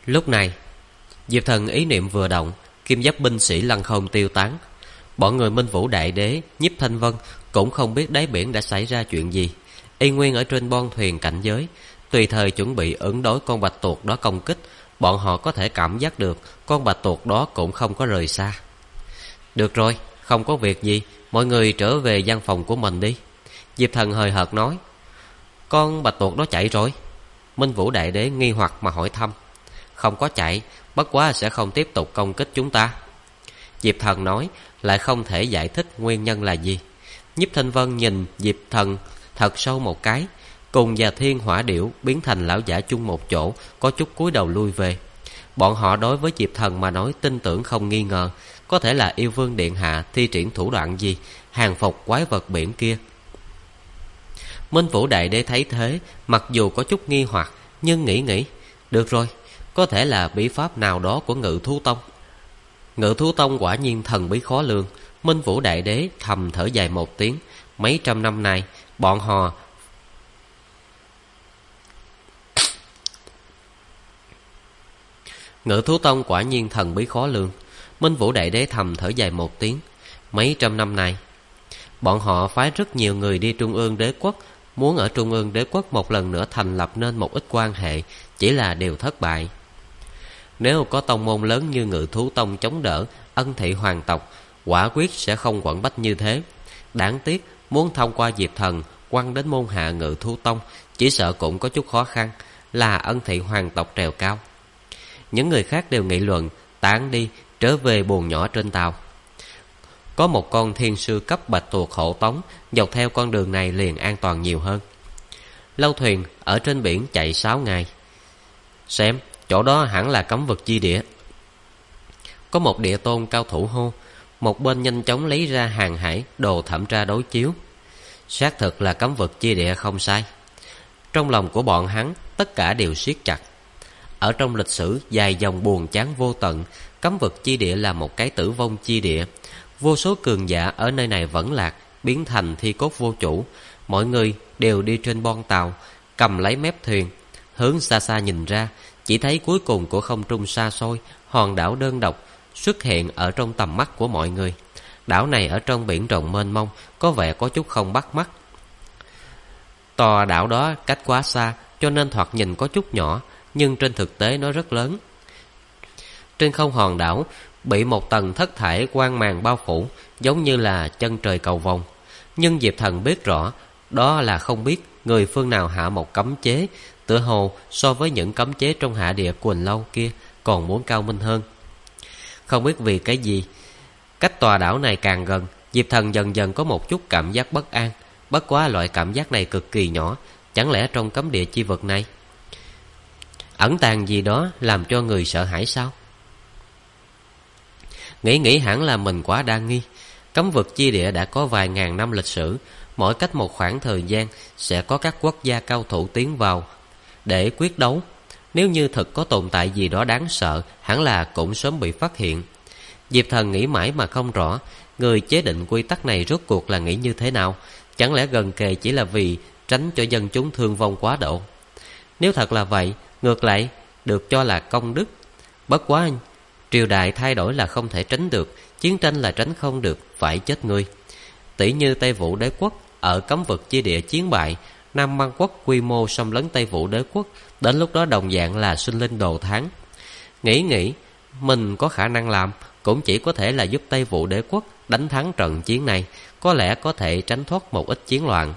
Lúc này Diệp Thần ý niệm vừa động, kim giáp binh sĩ lăng không tiêu tán. Bọn người Minh Vũ Đại Đế, Nhiếp Thanh Vân cũng không biết đáy biển đã xảy ra chuyện gì, y nguyên ở trên bon thuyền cảnh giới, tùy thời chuẩn bị ứng đối con bạch tuộc đó công kích. Bọn họ có thể cảm giác được con bạch tuộc đó cũng không có rời xa. Được rồi, không có việc gì, mọi người trở về gian phòng của mình đi. Diệp Thần hời hợt nói. Con bạch tuộc đó chạy rồi? Minh Vũ Đại Đế nghi hoặc mà hỏi thăm. Không có chạy, bất quá sẽ không tiếp tục công kích chúng ta. Diệp Thần nói, lại không thể giải thích nguyên nhân là gì. Nhiếp Thanh Vân nhìn Diệp Thần thật sâu một cái, cùng và Thiên Hỏa Điểu biến thành lão giả chung một chỗ, có chút cúi đầu lui về. Bọn họ đối với Diệp Thần mà nói tin tưởng không nghi ngờ, có thể là yêu vương điện hạ thi triển thủ đoạn gì hàng phục quái vật biển kia. Minh Vũ Đại Đế thấy thế, mặc dù có chút nghi hoặc, nhưng nghĩ, được rồi, có thể là bí pháp nào đó của Ngự Thú Tông. Ngự Thú Tông quả nhiên thần bí khó lường. Minh Vũ Đại Đế thầm thở dài một tiếng. Mấy trăm năm nay bọn họ Ngự Thú Tông quả nhiên thần bí khó lường. Minh Vũ Đại Đế thầm thở dài một tiếng. Mấy trăm năm nay bọn họ phái rất nhiều người đi Trung ương Đế Quốc, muốn ở Trung ương Đế Quốc một lần nữa thành lập nên một ít quan hệ, chỉ là đều thất bại. Nếu có tông môn lớn như Ngự Thú Tông chống đỡ, Ân Thị hoàng tộc quả quyết sẽ không quẩn bách như thế. Đáng tiếc muốn thông qua Diệp Thần quăng đến môn hạ Ngự Thú Tông, chỉ sợ cũng có chút khó khăn, là Ân Thị hoàng tộc trèo cao. Những người khác đều nghị luận, tán đi, trở về buồng nhỏ trên tàu. Có một con thiên sư cấp bạch tuộc hộ tống, dọc theo con đường này liền an toàn nhiều hơn. Lâu thuyền ở trên biển chạy 6 ngày. Xem, chỗ đó hẳn là cấm vực chi địa. Có một địa tôn cao thủ hô. Một bên nhanh chóng lấy ra hàng hải đồ thẩm tra đối chiếu. Xác thực là cấm vực chi địa không sai. Trong lòng của bọn hắn tất cả đều siết chặt. Ở trong lịch sử dài dòng buồn chán vô tận, cấm vực chi địa là một cái tử vong chi địa. Vô số cường giả ở nơi này vẫn lạc, biến thành thi cốt vô chủ. Mọi người đều đi trên bon tàu, cầm lấy mép thuyền, hướng xa xa nhìn ra, chỉ thấy cuối cùng của không trung xa xôi, hòn đảo đơn độc xuất hiện ở trong tầm mắt của mọi người. Đảo này ở trong biển rộng mênh mông, có vẻ có chút không bắt mắt. Tòa đảo đó cách quá xa, cho nên thoạt nhìn có chút nhỏ, nhưng trên thực tế nó rất lớn. Trên không hòn đảo bị một tầng thất thải quang màn bao phủ, giống như là chân trời cầu vồng. Nhưng Diệp Thần biết rõ, đó là không biết người phương nào hạ một cấm chế, tựa hồ so với những cấm chế trong hạ địa Quỳnh Lâu kia còn muốn cao minh hơn. Không biết vì cái gì, cách tòa đảo này càng gần, Diệp Thần dần dần có một chút cảm giác bất an. Bất quá loại cảm giác này cực kỳ nhỏ, chẳng lẽ trong cấm địa chi vực này ẩn tàng gì đó làm cho người sợ hãi sao? Nghĩ hẳn là mình quá đa nghi. Cấm vực chi địa đã có vài ngàn năm lịch sử, mỗi cách một khoảng thời gian sẽ có các quốc gia cao thủ tiến vào để quyết đấu. Nếu như thật có tồn tại gì đó đáng sợ, hẳn là cũng sớm bị phát hiện. Diệp Thần nghĩ mãi mà không rõ, người chế định quy tắc này rốt cuộc là nghĩ như thế nào? Chẳng lẽ gần kề chỉ là vì tránh cho dân chúng thương vong quá độ? Nếu thật là vậy, ngược lại được cho là công đức. Bất quá triều đại thay đổi là không thể tránh được, chiến tranh là tránh không được, phải chết người. Tỷ như Tây Vũ Đế Quốc ở cấm vực chi địa chiến bại, Nam Man Quốc quy mô xâm lấn Tây Vũ Đế Quốc, đến lúc đó đồng dạng là sinh linh đồ thán. Nghĩ mình có khả năng làm, cũng chỉ có thể là giúp Tây Vũ Đế Quốc đánh thắng trận chiến này, có lẽ có thể tránh thoát một ít chiến loạn.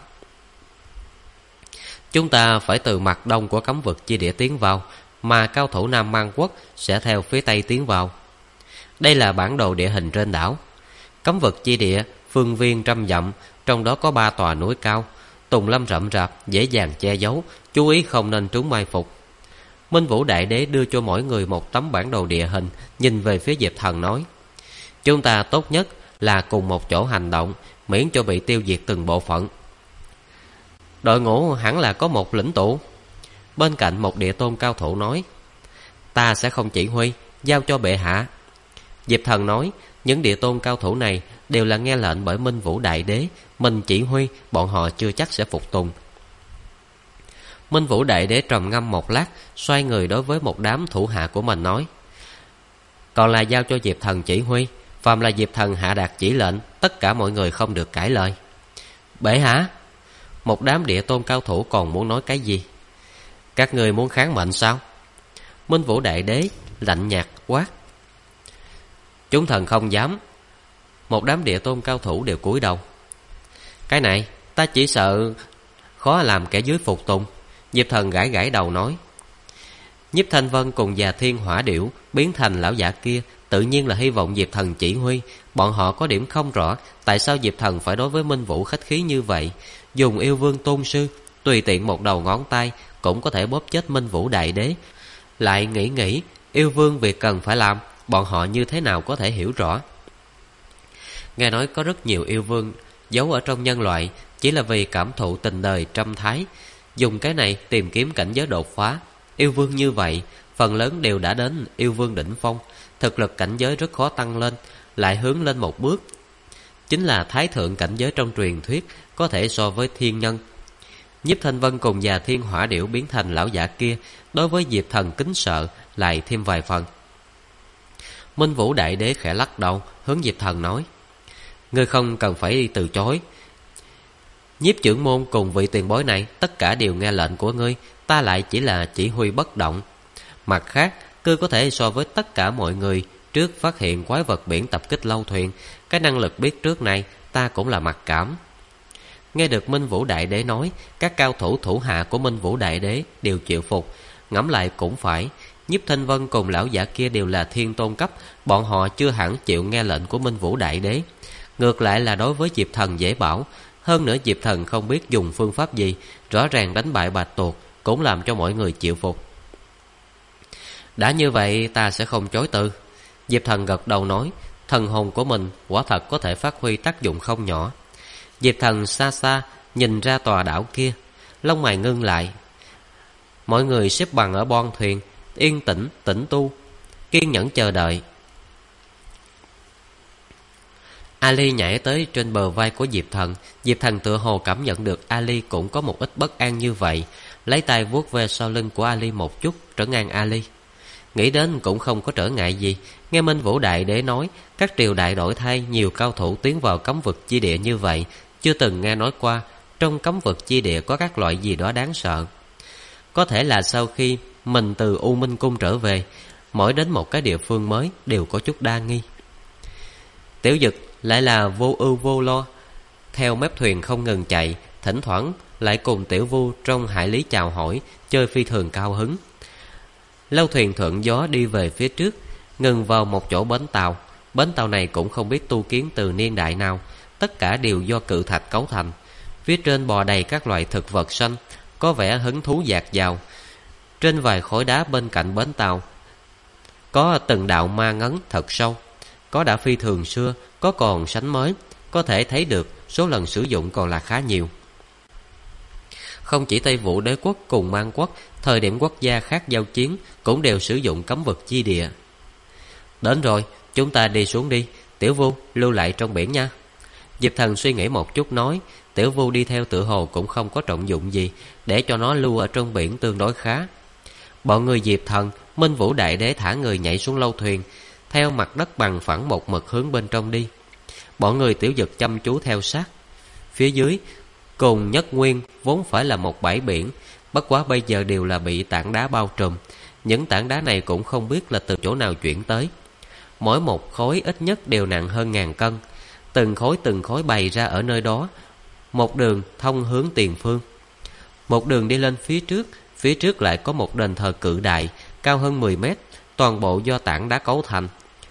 Chúng ta phải từ mặt đông của cấm vực chi địa tiến vào, mà cao thủ Nam Man Quốc sẽ theo phía tây tiến vào. Đây là bản đồ địa hình trên đảo. Cấm vực chi địa phương viên trăm dặm, trong đó có 3 tòa núi cao, tùng lâm rậm rạp, dễ dàng che giấu, chú ý không nên trúng mai phục. Minh Vũ Đại Đế đưa cho mỗi người một tấm bản đồ địa hình, nhìn về phía Diệp Thần nói: chúng ta tốt nhất là cùng một chỗ hành động, miễn cho bị tiêu diệt từng bộ phận. Đội ngũ hẳn là có một lĩnh tụ. Bên cạnh một địa tôn cao thủ nói: ta sẽ không chỉ huy, giao cho bệ hạ. Diệp Thần nói: những địa tôn cao thủ này đều là nghe lệnh bởi Minh Vũ Đại Đế, mình chỉ huy, bọn họ chưa chắc sẽ phục tùng. Minh Vũ Đại Đế trầm ngâm một lát, xoay người đối với một đám thủ hạ của mình nói: còn là giao cho Diệp Thần chỉ huy. Phàm là Diệp Thần hạ đạt chỉ lệnh, tất cả mọi người không được cãi lời. Bệ hạ! Một đám địa tôn cao thủ còn muốn nói cái gì? Các người muốn kháng mệnh sao? Minh Vũ Đại Đế lạnh nhạt quát. Chúng thần không dám. Một đám địa tôn cao thủ đều cúi đầu. Cái này ta chỉ sợ khó làm kẻ dưới phục tùng. Diệp Thần gãi gãi đầu nói. Nhiếp Thanh Vân cùng Già Thiên Hỏa Điểu biến thành lão giả kia, tự nhiên là hy vọng Diệp Thần chỉ huy. Bọn họ có điểm không rõ tại sao Diệp Thần phải đối với Minh Vũ khách khí như vậy. Dùng yêu vương tôn sư, tùy tiện một đầu ngón tay cũng có thể bóp chết Minh Vũ Đại Đế. Lại nghĩ yêu vương việc cần phải làm, bọn họ như thế nào có thể hiểu rõ. Nghe nói có rất nhiều yêu vương giấu ở trong nhân loại, chỉ là vì cảm thụ tình đời trăm thái, dùng cái này tìm kiếm cảnh giới đột phá. Yêu vương như vậy phần lớn đều đã đến yêu vương đỉnh phong, thực lực cảnh giới rất khó tăng lên, lại hướng lên một bước chính là thái thượng cảnh giới trong truyền thuyết, có thể so với thiên nhân. Nhiếp Thanh Vân cùng Già Thiên Hỏa Điểu biến thành lão giả kia, đối với Diệp Thần kính sợ lại thêm vài phần. Minh Vũ Đại Đế khẽ lắc đầu, hướng Diệp Thần nói: ngươi không cần phải từ chối. Nhiếp trưởng môn cùng vị tiền bối này tất cả đều nghe lệnh của ngươi, ta lại chỉ là chỉ huy bất động. Mặt khác, ngươi có thể so với tất cả mọi người trước phát hiện quái vật biển tập kích lâu thuyền. Cái năng lực biết trước này ta cũng là mặc cảm. Nghe được Minh Vũ Đại Đế nói, các cao thủ thủ hạ của Minh Vũ Đại Đế đều chịu phục. Ngẫm lại cũng phải, Nhiếp Thanh Vân cùng lão giả kia đều là thiên tôn cấp, bọn họ chưa hẳn chịu nghe lệnh của Minh Vũ Đại Đế. Ngược lại là đối với Diệp Thần dễ bảo. Hơn nữa Diệp Thần không biết dùng phương pháp gì, rõ ràng đánh bại Bạch Tuộc cũng làm cho mọi người chịu phục. Đã như vậy ta sẽ không chối từ. Diệp Thần gật đầu nói, thần hồn của mình quả thật có thể phát huy tác dụng không nhỏ. Diệp Thần xa xa nhìn ra tòa đảo kia, lông mày ngưng lại. Mọi người xếp bằng ở bon thuyền, yên tĩnh tĩnh tu, kiên nhẫn chờ đợi. Ali nhảy tới trên bờ vai của Diệp Thần. Diệp Thần tựa hồ cảm nhận được Ali cũng có một ít bất an như vậy, lấy tay vuốt về sau lưng của Ali một chút, trấn an Ali. Nghĩ đến cũng không có trở ngại gì. Nghe Minh Vũ Đại Đế nói, các triều đại đổi thay, nhiều cao thủ tiến vào cấm vực chi địa như vậy, chưa từng nghe nói qua trong cấm vực chi địa có các loại gì đó đáng sợ. Có thể là sau khi mình từ U Minh Cung trở về, mỗi đến một cái địa phương mới đều có chút đa nghi. Tiểu Dực lại là vô ưu vô lo, theo mép thuyền không ngừng chạy, thỉnh thoảng lại cùng Tiểu Vu trong hải lý chào hỏi, chơi phi thường cao hứng. Lâu thuyền thuận gió đi về phía trước, ngừng vào một chỗ bến tàu. Bến tàu này cũng không biết tu kiến từ niên đại nào, tất cả đều do cự thạch cấu thành. Phía trên bò đầy các loại thực vật xanh, có vẻ hứng thú dạt dào. Trên vài khối đá bên cạnh bến tàu có từng đạo ma ngấn thật sâu, có đã phi thường xưa, có còn sánh mới, có thể thấy được số lần sử dụng còn là khá nhiều. Không chỉ Tây Vũ Đế quốc cùng Man quốc, thời điểm quốc gia khác giao chiến cũng đều sử dụng cấm vực chi địa. Đến rồi, chúng ta đi xuống đi, Tiểu Vu lưu lại trong biển nha. Diệp Thần suy nghĩ một chút nói, Tiểu Vu đi theo tự hồ cũng không có trọng dụng gì, để cho nó lưu ở trong biển tương đối khá. Bọn người Diệp Thần, Minh Vũ Đại Đế thả người nhảy xuống lâu thuyền, theo mặt đất bằng phẳng một mực hướng bên trong đi. Bọn người Tiểu Dực chăm chú theo sát. Phía dưới cùng Nhất Nguyên vốn phải là một bãi biển, bất quá bây giờ đều là bị tảng đá bao trùm. Những tảng đá này cũng không biết là từ chỗ nào chuyển tới. Mỗi một khối ít nhất đều nặng hơn 1000 cân. Từng khối bày ra ở nơi đó, một đường thông hướng tiền phương. Một đường đi lên phía trước lại có một đền thờ cự đại, cao hơn 10 mét, toàn bộ do tảng đá cấu thành.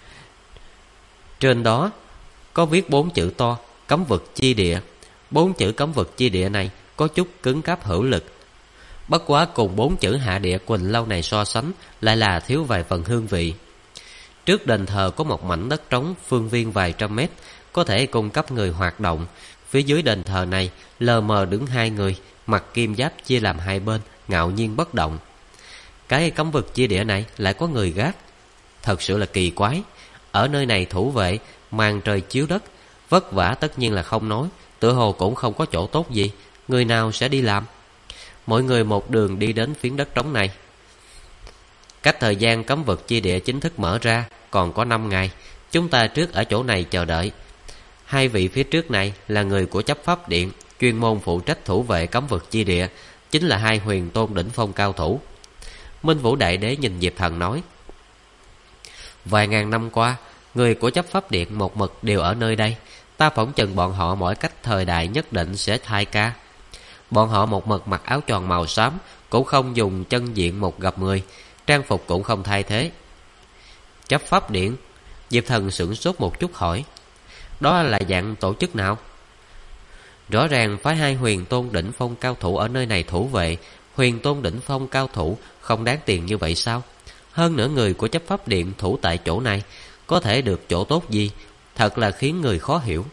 Trên đó có viết 4 chữ to, cấm vực chi địa. 4 chữ cấm vực chi địa này có chút cứng cáp hữu lực, bất quá cùng 4 chữ hạ địa Quỳnh Lâu này so sánh lại là thiếu vài phần hương vị. Trước đền thờ có một mảnh đất trống phương viên vài trăm mét, có thể cung cấp người hoạt động. Phía dưới đền thờ này lờ mờ đứng 2 người, mặc kim giáp chia làm 2 bên, ngạo nhiên bất động. Cái cấm vực chi địa này lại có người gác, thật sự là kỳ quái. Ở nơi này thủ vệ màn trời chiếu đất, vất vả tất nhiên là không nói, tựa hồ cũng không có chỗ tốt gì, người nào sẽ đi làm. Mọi người một đường đi đến phiến đất trống này. Cách thời gian cấm vực chi địa chính thức mở ra còn có 5 ngày. Chúng ta trước ở chỗ này chờ đợi. Hai vị phía trước này là người của chấp pháp điện, chuyên môn phụ trách thủ vệ cấm vực chi địa, chính là hai huyền tôn đỉnh phong cao thủ. Minh Vũ Đại Đế nhìn Diệp Thần nói: vài ngàn năm qua, người của chấp pháp điện một mực đều ở nơi đây. Ta phỏng chừng bọn họ mỗi cách thời đại nhất định sẽ thay ca. Bọn họ một mực mặc áo tròn màu xám, cũng không dùng chân diện một gặp người, trang phục cũng không thay thế. Chấp pháp điện? Diệp Thần sửng sốt một chút hỏi: đó là dạng tổ chức nào? Rõ ràng phái hai huyền tôn đỉnh phong cao thủ ở nơi này thủ vệ. Huyền tôn đỉnh phong cao thủ không đáng tiền như vậy sao? Hơn nữa người của chấp pháp điện thủ tại chỗ này có thể được chỗ tốt gì? Thật là khiến người khó hiểu.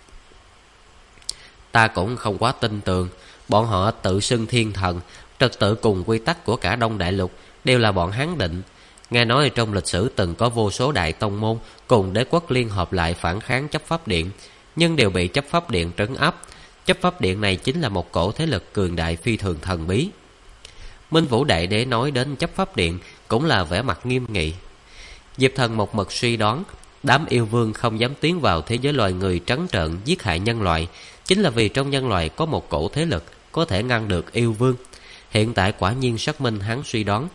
Ta cũng không quá tin tưởng. Bọn họ tự xưng thiên thần, trật tự cùng quy tắc của cả Đông Đại Lục đều là bọn hắn định. Nghe nói trong lịch sử từng có vô số đại tông môn cùng đế quốc liên hợp lại phản kháng chấp pháp điện, nhưng đều bị chấp pháp điện trấn áp. Chấp pháp điện này chính là một cổ thế lực cường đại phi thường thần bí. Minh Vũ Đại Đế nói đến chấp pháp điện cũng là vẻ mặt nghiêm nghị. Diệp Thần một mực suy đoán đám yêu vương không dám tiến vào thế giới loài người trắng trợn giết hại nhân loại, chính là vì trong nhân loại có một cổ thế lực có thể ngăn được yêu vương. Hiện tại quả nhiên xác minh hắn suy đoán.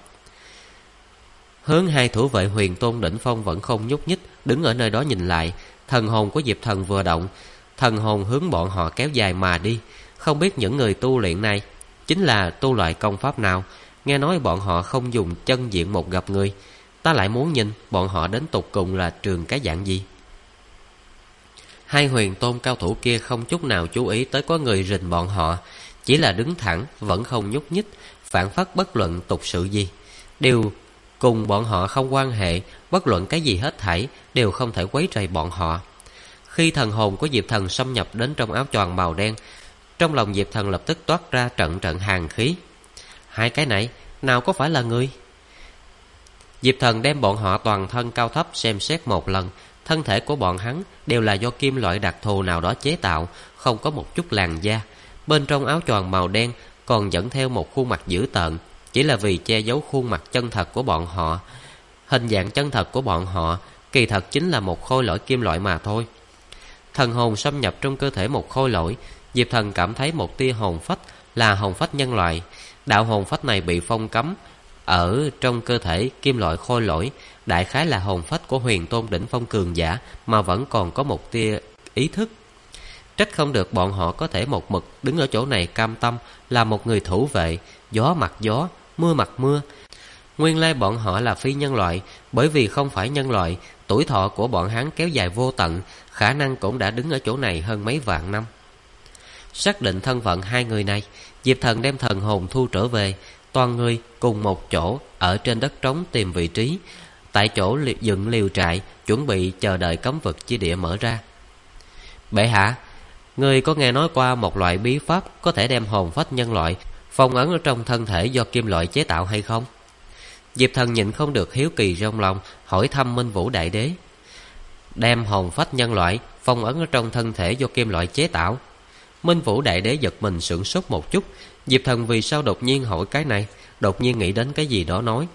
Hướng hai thủ vệ huyền tôn đỉnh phong vẫn không nhúc nhích, đứng ở nơi đó nhìn lại. Thần hồn của Diệp Thần vừa động, thần hồn hướng bọn họ kéo dài mà đi. Không biết những người tu luyện này chính là tu loại công pháp nào. Nghe nói bọn họ không dùng chân diện một gặp người. Ta lại muốn nhìn bọn họ đến tột cùng là trường cái dạng gì. Hai huyền tôn cao thủ kia không chút nào chú ý tới có người rình bọn họ, chỉ là đứng thẳng vẫn không nhúc nhích, phản phất bất luận tục sự gì. Đều cùng bọn họ không quan hệ, bất luận cái gì hết thảy đều không thể quấy rầy bọn họ. Khi thần hồn của Diệp Thần xâm nhập đến trong áo choàng màu đen, trong lòng Diệp Thần lập tức toát ra trận trận hàn khí. Hai cái này nào có phải là người? Diệp Thần đem bọn họ toàn thân cao thấp xem xét một lần. Thân thể của bọn hắn đều là do kim loại đặc thù nào đó chế tạo, không có một chút làn da. Bên trong áo choàng màu đen còn dẫn theo một khuôn mặt dữ tợn, chỉ là vì che giấu khuôn mặt chân thật của bọn họ. Hình dạng chân thật của bọn họ kỳ thật chính là một khôi lỗi kim loại mà thôi. Thần hồn xâm nhập trong cơ thể một khôi lỗi, Diệp Thần cảm thấy một tia hồn phách là hồn phách nhân loại. Đạo hồn phách này bị phong cấm ở trong cơ thể kim loại khôi lỗi, đại khái là hồn phách của huyền tôn đỉnh phong cường giả mà vẫn còn có một tia ý thức. Trách không được bọn họ có thể một mực đứng ở chỗ này cam tâm là một người thủ vệ, gió mặt gió, mưa mặt mưa. Nguyên lai bọn họ là phi nhân loại, bởi vì không phải nhân loại, tuổi thọ của bọn hắn kéo dài vô tận, khả năng cũng đã đứng ở chỗ này hơn mấy vạn năm. Xác định thân phận hai người này, Diệp Thần đem thần hồn thu trở về, toàn người cùng một chỗ ở trên đất trống tìm vị trí, tại chỗ dựng liều trại, chuẩn bị chờ đợi cấm vực chi địa mở ra. Bệ hạ, người có nghe nói qua một loại bí pháp có thể đem hồn phách nhân loại phong ấn ở trong thân thể do kim loại chế tạo hay không? Diệp Thần nhịn không được hiếu kỳ trong lòng, hỏi thăm Minh Vũ Đại Đế. Đem hồn phách nhân loại phong ấn ở trong thân thể do kim loại chế tạo? Minh Vũ Đại Đế giật mình sửng sốt một chút. Diệp Thần vì sao đột nhiên hỏi cái này, đột nhiên nghĩ đến cái gì đó nói: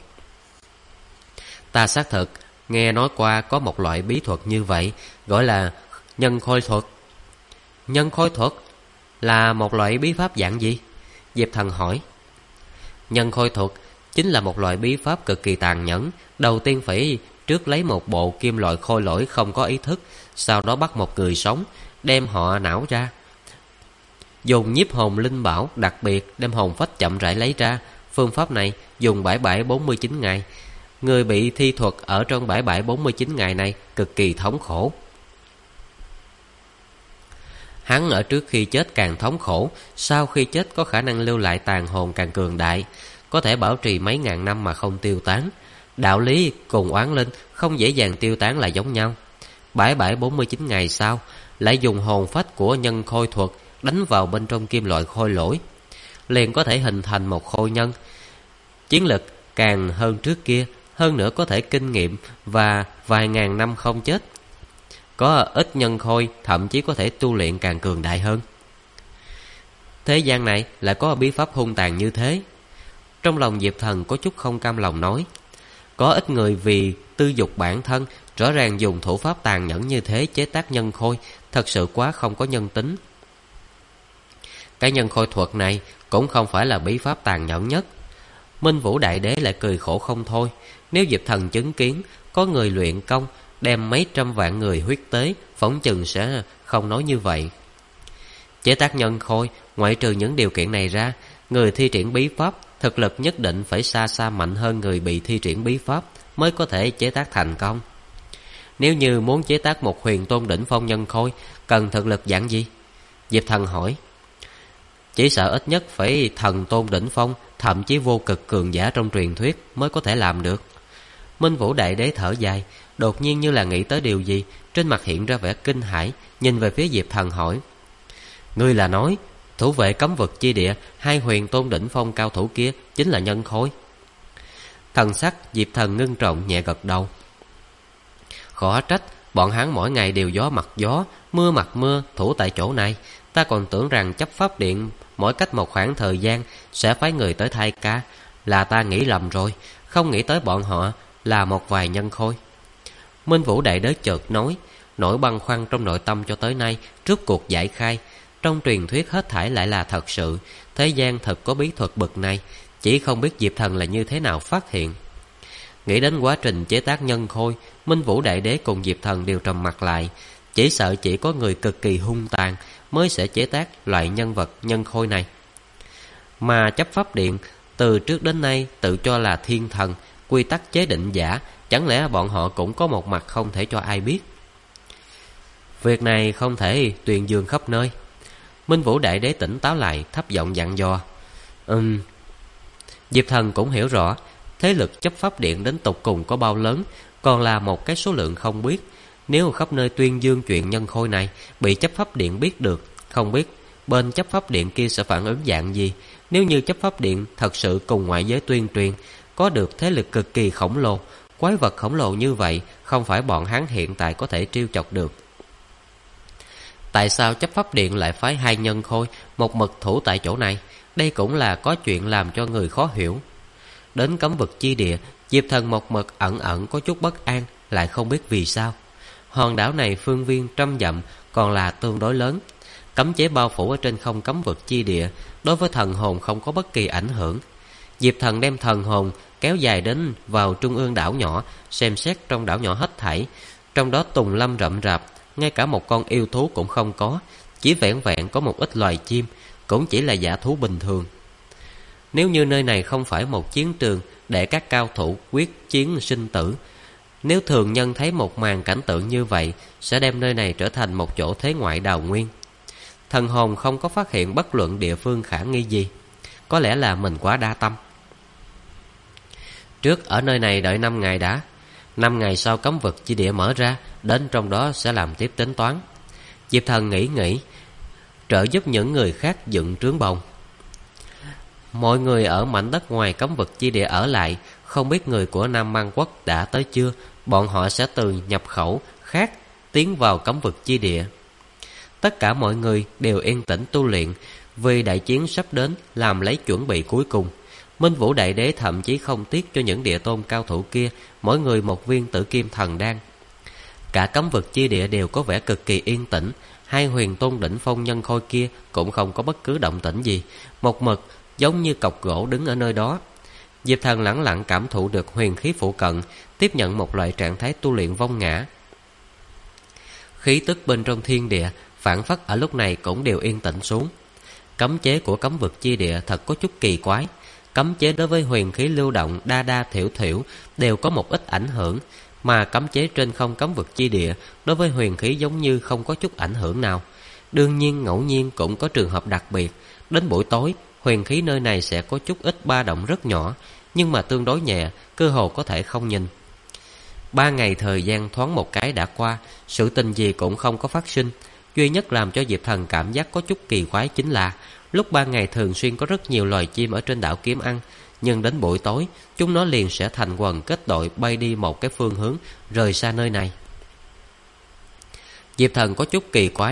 ta xác thực nghe nói qua có một loại bí thuật như vậy, gọi là nhân khôi thuật. Nhân khôi thuật là một loại bí pháp dạng gì? Diệp Thần hỏi. Nhân khôi thuật chính là một loại bí pháp cực kỳ tàn nhẫn. Đầu tiên phải trước lấy một bộ kim loại khôi lỗi không có ý thức, sau đó bắt một người sống, đem họ não ra, dùng nhiếp hồn linh bảo đặc biệt đem hồn phách chậm rãi lấy ra. Phương pháp này dùng 7749 ngày. Người bị thi thuật ở trong 7749 ngày này cực kỳ thống khổ. Hắn ở trước khi chết càng thống khổ, sau khi chết có khả năng lưu lại tàn hồn càng cường đại, có thể bảo trì mấy ngàn năm mà không tiêu tán. Đạo lý cùng oán linh không dễ dàng tiêu tán là giống nhau. 7749 ngày sau, lại dùng hồn phách của nhân khôi thuật đánh vào bên trong kim loại khôi lỗi, liền có thể hình thành một khôi nhân. Chiến lực càng hơn trước kia, hơn nữa có thể kinh nghiệm và vài ngàn năm không chết. Có ít nhân khôi thậm chí có thể tu luyện càng cường đại hơn. Thế gian này lại có bí pháp hung tàn như thế. Trong lòng Diệp Thần có chút không cam lòng nói, có ít người vì tư dục bản thân, rõ ràng dùng thủ pháp tàn nhẫn như thế chế tác nhân khôi, thật sự quá không có nhân tính. Cái nhân khôi thuật này cũng không phải là bí pháp tàn nhẫn nhất. Minh Vũ Đại Đế lại cười khổ không thôi. Nếu Diệp Thần chứng kiến có người luyện công đem mấy trăm vạn người huyết tế, phỏng chừng sẽ không nói như vậy. Chế tác nhân khôi, ngoại trừ những điều kiện này ra, người thi triển bí pháp thực lực nhất định phải xa xa mạnh hơn người bị thi triển bí pháp mới có thể chế tác thành công. Nếu như muốn chế tác một huyền tôn đỉnh phong nhân khôi, cần thực lực dạng gì? Diệp Thần hỏi. Chỉ sợ ít nhất phải thần tôn đỉnh phong, thậm chí vô cực cường giả trong truyền thuyết mới có thể làm được. Minh Vũ Đại Đế thở dài, đột nhiên như là nghĩ tới điều gì, trên mặt hiện ra vẻ kinh hãi, nhìn về phía Diệp Thần hỏi, ngươi là nói thủ vệ cấm vực chi địa, hai huyền tôn đỉnh phong cao thủ kia chính là nhân khôi? Thần sắc Diệp Thần ngưng trọng nhẹ gật đầu. Khó trách bọn hắn mỗi ngày đều gió mặt gió, mưa mặt mưa, thủ tại chỗ này. Ta còn tưởng rằng chấp pháp điện mỗi cách một khoảng thời gian sẽ phái người tới thay ca. Là ta nghĩ lầm rồi, không nghĩ tới bọn họ là một vài nhân khôi. Minh Vũ Đại Đế chợt nói, nỗi băn khoăn trong nội tâm cho tới nay rốt cuộc giải khai. Trong truyền thuyết hết thảy lại là thật sự, thế gian thật có bí thuật bậc này, chỉ không biết Diệp Thần là như thế nào phát hiện. Nghĩ đến quá trình chế tác nhân khôi, Minh Vũ Đại Đế cùng Diệp Thần đều trầm mặt lại. Chỉ sợ chỉ có người cực kỳ hung tàn mới sẽ chế tác loại nhân vật nhân khôi này. Mà chấp pháp điện từ trước đến nay tự cho là thiên thần, quy tắc chế định giả, chẳng lẽ bọn họ cũng có một mặt không thể cho ai biết? Việc này không thể tuyên dương khắp nơi. Minh Vũ Đại Đế tỉnh táo lại, thấp giọng dặn dò. Diệp Thần cũng hiểu rõ thế lực chấp pháp điện đến tột cùng có bao lớn, còn là một cái số lượng không biết. Nếu khắp nơi tuyên dương chuyện nhân khôi này, bị chấp pháp điện biết được, không biết bên chấp pháp điện kia sẽ phản ứng dạng gì. Nếu như chấp pháp điện thật sự cùng ngoại giới tuyên truyền, có được thế lực cực kỳ khổng lồ, quái vật khổng lồ như vậy, không phải bọn hắn hiện tại có thể trêu chọc được. Tại sao chấp pháp điện lại phái hai nhân khôi một mực thủ tại chỗ này? Đây cũng là có chuyện làm cho người khó hiểu. Đến cấm vực chi địa, Diệp Thần một mực ẩn ẩn có chút bất an, lại không biết vì sao. Hòn đảo này phương viên trăm dặm, còn là tương đối lớn. Cấm chế bao phủ ở trên không cấm vực chi địa, đối với thần hồn không có bất kỳ ảnh hưởng. Diệp Thần đem thần hồn kéo dài đến vào trung ương đảo nhỏ, xem xét trong đảo nhỏ hết thảy. Trong đó tùng lâm rậm rạp, ngay cả một con yêu thú cũng không có, chỉ vẹn vẹn có một ít loài chim, cũng chỉ là dã thú bình thường. Nếu như nơi này không phải một chiến trường để các cao thủ quyết chiến sinh tử, nếu thường nhân thấy một màn cảnh tượng như vậy, sẽ đem nơi này trở thành một chỗ thế ngoại đào nguyên. Thần hồn không có phát hiện bất luận địa phương khả nghi gì. Có lẽ là mình quá đa tâm. Trước ở nơi này đợi 5 ngày đã. 5 ngày sau cấm vực chi địa mở ra, đến trong đó sẽ làm tiếp tính toán. Diệp Thần nghĩ, trợ giúp những người khác dựng trướng bồng. Mọi người ở mảnh đất ngoài cấm vực chi địa ở lại, không biết người của Nam Man Quốc đã tới chưa. Bọn họ sẽ từ nhập khẩu khác tiến vào cấm vực chi địa. Tất cả mọi người đều yên tĩnh tu luyện, vì đại chiến sắp đến làm lấy chuẩn bị cuối cùng. Minh Vũ Đại Đế thậm chí không tiếc cho những địa tôn cao thủ kia mỗi người một viên tử kim thần đan. Cả cấm vực chi địa đều có vẻ cực kỳ yên tĩnh. Hai huyền tôn đỉnh phong nhân khôi kia cũng không có bất cứ động tĩnh gì, một mực giống như cọc gỗ đứng ở nơi đó. Diệp Thần lẳng lặng cảm thụ được huyền khí phụ cận, tiếp nhận một loại trạng thái tu luyện vong ngã. Khí tức bên trong thiên địa phản phất ở lúc này cũng đều yên tĩnh xuống. Cấm chế của cấm vực chi địa thật có chút kỳ quái. Cấm chế đối với huyền khí lưu động đa đa thiểu thiểu đều có một ít ảnh hưởng, mà cấm chế trên không cấm vực chi địa đối với huyền khí giống như không có chút ảnh hưởng nào. Đương nhiên ngẫu nhiên cũng có trường hợp đặc biệt. Đến buổi tối, huyền khí nơi này sẽ có chút ít ba động rất nhỏ, nhưng mà tương đối nhẹ, cơ hồ có thể không nhìn. 3 ngày thời gian thoáng một cái đã qua, sự tình gì cũng không có phát sinh. Duy nhất làm cho Diệp Thần cảm giác có chút kỳ quái chính là lúc 3 ngày thường xuyên có rất nhiều loài chim ở trên đảo Kiếm Ăn, nhưng đến buổi tối chúng nó liền sẽ thành quần kết đội bay đi một cái phương hướng, rời xa nơi này. Diệp Thần có chút kỳ quái,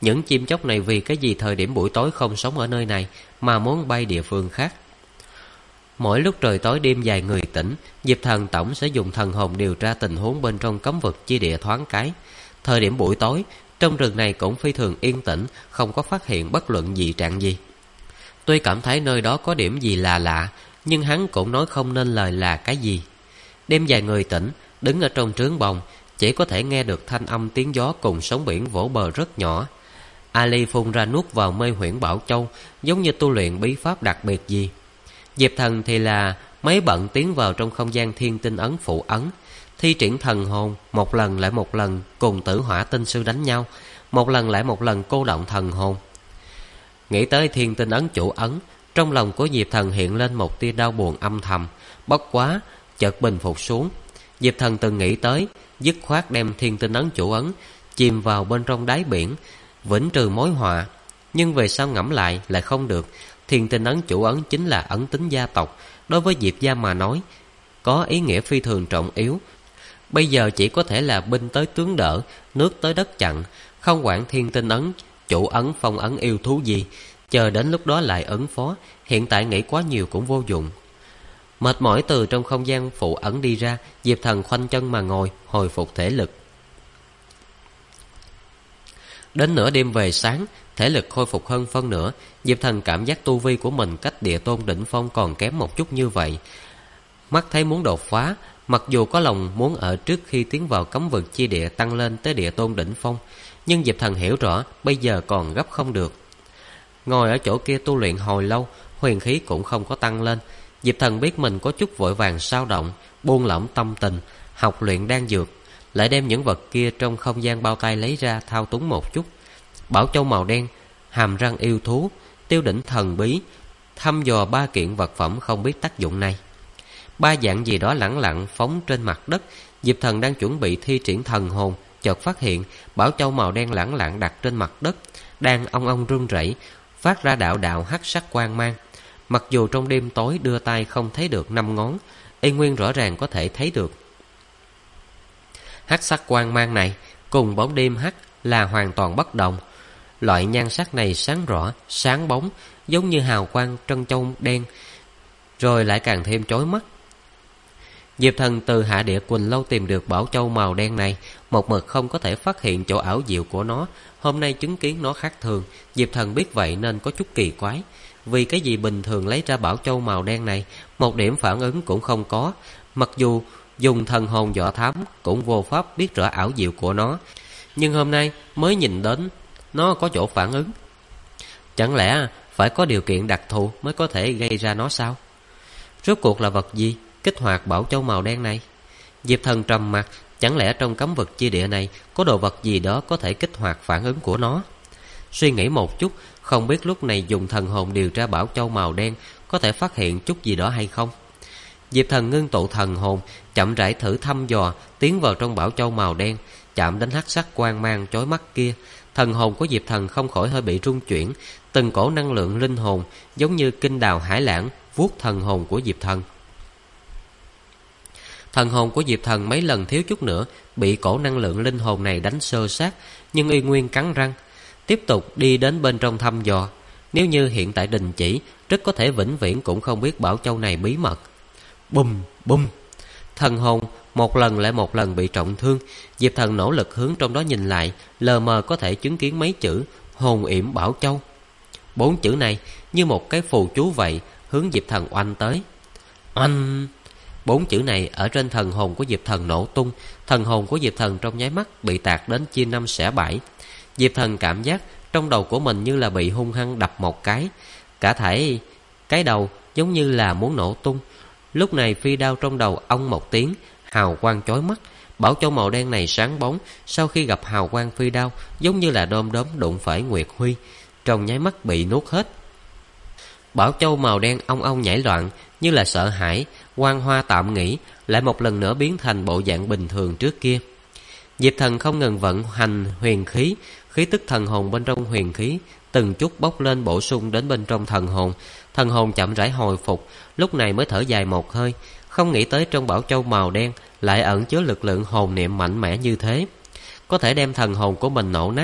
Những chim chóc này vì cái gì thời điểm buổi tối không sống ở nơi này mà muốn bay địa phương khác? Mỗi lúc trời tối đêm dài người tỉnh, Diệp Thần tổng sẽ dùng thần hồn điều tra tình huống bên trong cấm vực chi địa thoáng cái. Thời điểm buổi tối, trong rừng này cũng phi thường yên tĩnh, không có phát hiện bất luận dị trạng gì. Tuy cảm thấy nơi đó có điểm gì là lạ, nhưng hắn cũng nói không nên lời là cái gì. Đêm dài người tỉnh, đứng ở trong trướng bồng, chỉ có thể nghe được thanh âm tiếng gió cùng sóng biển vỗ bờ rất nhỏ. Ali phun ra nuốt vào mê huyễn Bảo Châu, giống như tu luyện bí pháp đặc biệt gì. Diệp Thần thì là mấy bận tiến vào trong không gian thiên tinh ấn phụ ấn, thi triển thần hồn, một lần lại một lần cùng Tử Hỏa tinh sư đánh nhau, một lần lại một lần cô động thần hồn. Nghĩ tới thiên tinh ấn chủ ấn, trong lòng của Diệp Thần hiện lên một tia đau buồn âm thầm, bất quá chợt bình phục xuống. Diệp Thần từng nghĩ tới dứt khoát đem thiên tinh ấn chủ ấn chìm vào bên trong đáy biển, vĩnh trừ mối họa. Nhưng về sau ngẫm lại không được. Thiên tinh ấn chủ ấn chính là ấn tính gia tộc, đối với Diệp gia mà nói có ý nghĩa phi thường trọng yếu. Bây giờ chỉ có thể là binh tới tướng đỡ, nước tới đất chặn, không quản thiên tinh ấn chủ ấn phong ấn yêu thú gì, chờ đến lúc đó lại ứng phó. Hiện tại nghĩ quá nhiều cũng vô dụng. Mệt mỏi từ trong không gian phụ ẩn đi ra, Diệp Thần khoanh chân mà ngồi, hồi phục thể lực. Đến nửa đêm về sáng, thể lực khôi phục hơn phân nửa. Diệp Thần cảm giác tu vi của mình cách địa tôn đỉnh phong còn kém một chút như vậy. Mắt thấy muốn đột phá, mặc dù có lòng muốn ở trước khi tiến vào cấm vực chi địa tăng lên tới địa tôn đỉnh phong, nhưng Diệp Thần hiểu rõ bây giờ còn gấp không được. Ngồi ở chỗ kia tu luyện hồi lâu, huyền khí cũng không có tăng lên. Diệp Thần biết mình có chút vội vàng sao động, buông lỏng tâm tình, học luyện đan dược, lại đem những vật kia trong không gian bao tay lấy ra thao túng một chút. Bảo châu màu đen, hàm răng yêu thú, tiêu đỉnh thần bí, thăm dò 3 kiện vật phẩm không biết tác dụng này. 3 dạng gì đó lẳng lặng phóng trên mặt đất. Diệp Thần đang chuẩn bị thi triển thần hồn, chợt phát hiện bảo châu màu đen lẳng lặng đặt trên mặt đất, đang ong ong run rẩy, phát ra đạo đạo hắc sắc quang mang. Mặc dù trong đêm tối đưa tay không thấy được 5 ngón, y nguyên rõ ràng có thể thấy được. Hắc sắc quang mang này cùng bóng đêm hắc là hoàn toàn bất đồng. Loại nhan sắc này sáng rõ, sáng bóng, giống như hào quang trân châu đen, rồi lại càng thêm chói mắt. Diệp Thần từ Hạ Địa Quỳnh Lâu tìm được bảo châu màu đen này, một mực không có thể phát hiện chỗ ảo diệu của nó. Hôm nay chứng kiến nó khác thường, Diệp Thần biết vậy nên có chút kỳ quái. Vì cái gì bình thường lấy ra bảo châu màu đen này, một điểm phản ứng cũng không có. Mặc dù dùng thần hồn dò thám cũng vô pháp biết rõ ảo diệu của nó, nhưng hôm nay mới nhìn đến nó có chỗ phản ứng. Chẳng lẽ phải có điều kiện đặc thù mới có thể gây ra nó sao? Rốt cuộc là vật gì kích hoạt bảo châu màu đen này? Diệp Thần trầm mặt, chẳng lẽ trong cấm vực chi địa này có đồ vật gì đó có thể kích hoạt phản ứng của nó? Suy nghĩ một chút, không biết lúc này dùng thần hồn điều tra bảo châu màu đen có thể phát hiện chút gì đó hay không. Diệp Thần ngưng tụ thần hồn, chậm rãi thử thăm dò, tiến vào trong bảo châu màu đen, chạm đến hắc sắc quang mang chói mắt kia. Thần hồn của Diệp Thần không khỏi hơi bị rung chuyển, từng cổ năng lượng linh hồn giống như kinh đào hải lãng vuốt thần hồn của Diệp Thần. Thần hồn của Diệp Thần mấy lần thiếu chút nữa bị cổ năng lượng linh hồn này đánh xơ xác, nhưng y nguyên cắn răng tiếp tục đi đến bên trong thăm dò. Nếu như hiện tại đình chỉ, rất có thể vĩnh viễn cũng không biết bảo châu này bí mật. Bùm bùm, thần hồn một lần lại một lần bị trọng thương. Diệp Thần nỗ lực hướng trong đó nhìn lại, lờ mờ có thể chứng kiến mấy chữ hồn yểm bảo châu. 4 chữ này như một cái phù chú vậy, hướng Diệp Thần oanh tới. Oanh! 4 chữ này ở trên thần hồn của Diệp Thần nổ tung. Thần hồn của Diệp Thần trong nháy mắt bị tạc đến chia 5 xẻ 7. Diệp Thần cảm giác trong đầu của mình như là bị hung hăng đập một cái, cả thảy cái đầu giống như là muốn nổ tung. Lúc này phi đao trong đầu ong một tiếng, hào quang chói mắt. Bảo châu màu đen này sáng bóng, sau khi gặp hào quang phi đao giống như là đom đóm đụng phải nguyệt huy, trong nháy mắt bị nuốt hết. Bảo châu màu đen ong ong nhảy loạn, như là sợ hãi, quang hoa tạm nghỉ, lại một lần nữa biến thành bộ dạng bình thường trước kia. Diệp Thần không ngừng vận hành huyền khí, khí tức thần hồn bên trong huyền khí từng chút bốc lên bổ sung đến bên trong thần hồn. Thần hồn chậm rãi hồi phục, lúc này mới thở dài một hơi, không nghĩ tới trong bảo châu màu đen lại ẩn chứa lực lượng hồn niệm mạnh mẽ như thế, có thể đem thần hồn của mình nổ nát.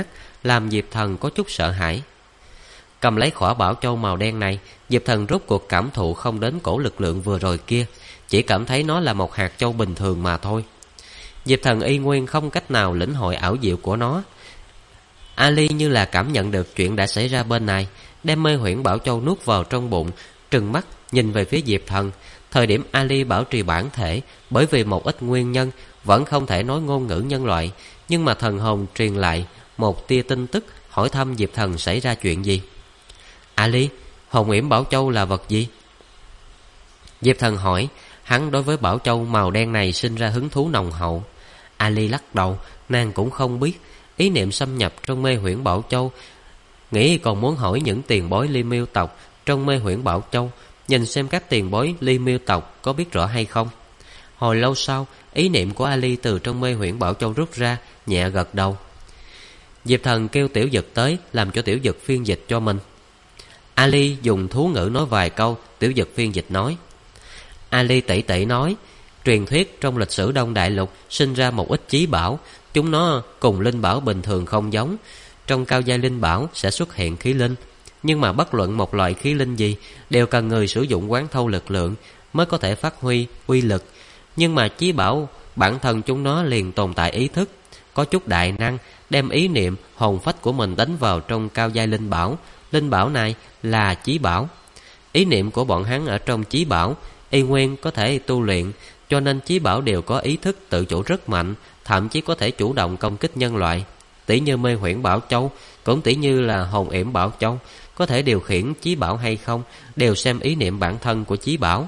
làm Diệp Thần có chút sợ hãi. Cầm lấy khỏa bảo châu màu đen này, Diệp Thần rốt cuộc cảm thụ không đến cổ lực lượng vừa rồi kia, chỉ cảm thấy nó là một hạt châu bình thường mà thôi. Diệp Thần y nguyên không cách nào lĩnh hội ảo diệu của nó. Ali như là cảm nhận được chuyện đã xảy ra bên này, đem Mê Huyễn Bảo Châu nuốt vào trong bụng, trừng mắt nhìn về phía Diệp Thần. Thời điểm Ali bảo trì bản thể, bởi vì một ít nguyên nhân vẫn không thể nói ngôn ngữ nhân loại, nhưng mà thần hồn truyền lại một tia tin tức, hỏi thăm Diệp Thần xảy ra chuyện gì. Ali, Hồn Yểm Bảo Châu là vật gì? Diệp Thần hỏi. Hắn đối với bảo châu màu đen này sinh ra hứng thú nồng hậu. Ali lắc đầu, nàng cũng không biết. Ý niệm xâm nhập trong Mê Huyễn Bảo Châu, nghĩ còn muốn hỏi những tiền bối Ly Miêu tộc trong Mê Huyễn Bảo Châu, nhìn xem các tiền bối Ly Miêu tộc có biết rõ hay không. Hồi lâu sau, ý niệm của Ali từ trong Mê Huyễn Bảo Châu rút ra, nhẹ gật đầu. Diệp Thần kêu Tiểu Dực tới, làm cho Tiểu Dực phiên dịch cho mình. Ali dùng thú ngữ nói vài câu, Tiểu Dực phiên dịch nói. Ali tỉ tỉ nói, truyền thuyết trong lịch sử Đông Đại Lục sinh ra một ít chí bảo, chúng nó cùng linh bảo bình thường không giống. Trong cao giai linh bảo sẽ xuất hiện khí linh, nhưng mà bất luận một loại khí linh gì đều cần người sử dụng quán thâu lực lượng mới có thể phát huy uy lực. Nhưng mà chí bảo bản thân chúng nó liền tồn tại ý thức, có chút đại năng đem ý niệm hồn phách của mình đánh vào trong cao giai linh bảo. Linh bảo này là chí bảo. Ý niệm của bọn hắn ở trong chí bảo y nguyên có thể tu luyện, cho nên chí bảo đều có ý thức tự chủ rất mạnh, thậm chí có thể chủ động công kích nhân loại. Tỉ như Mê Huyễn Bảo Châu, cũng tỉ như là Hồn Yểm Bảo Châu, có thể điều khiển chí bảo hay không đều xem ý niệm bản thân của chí bảo.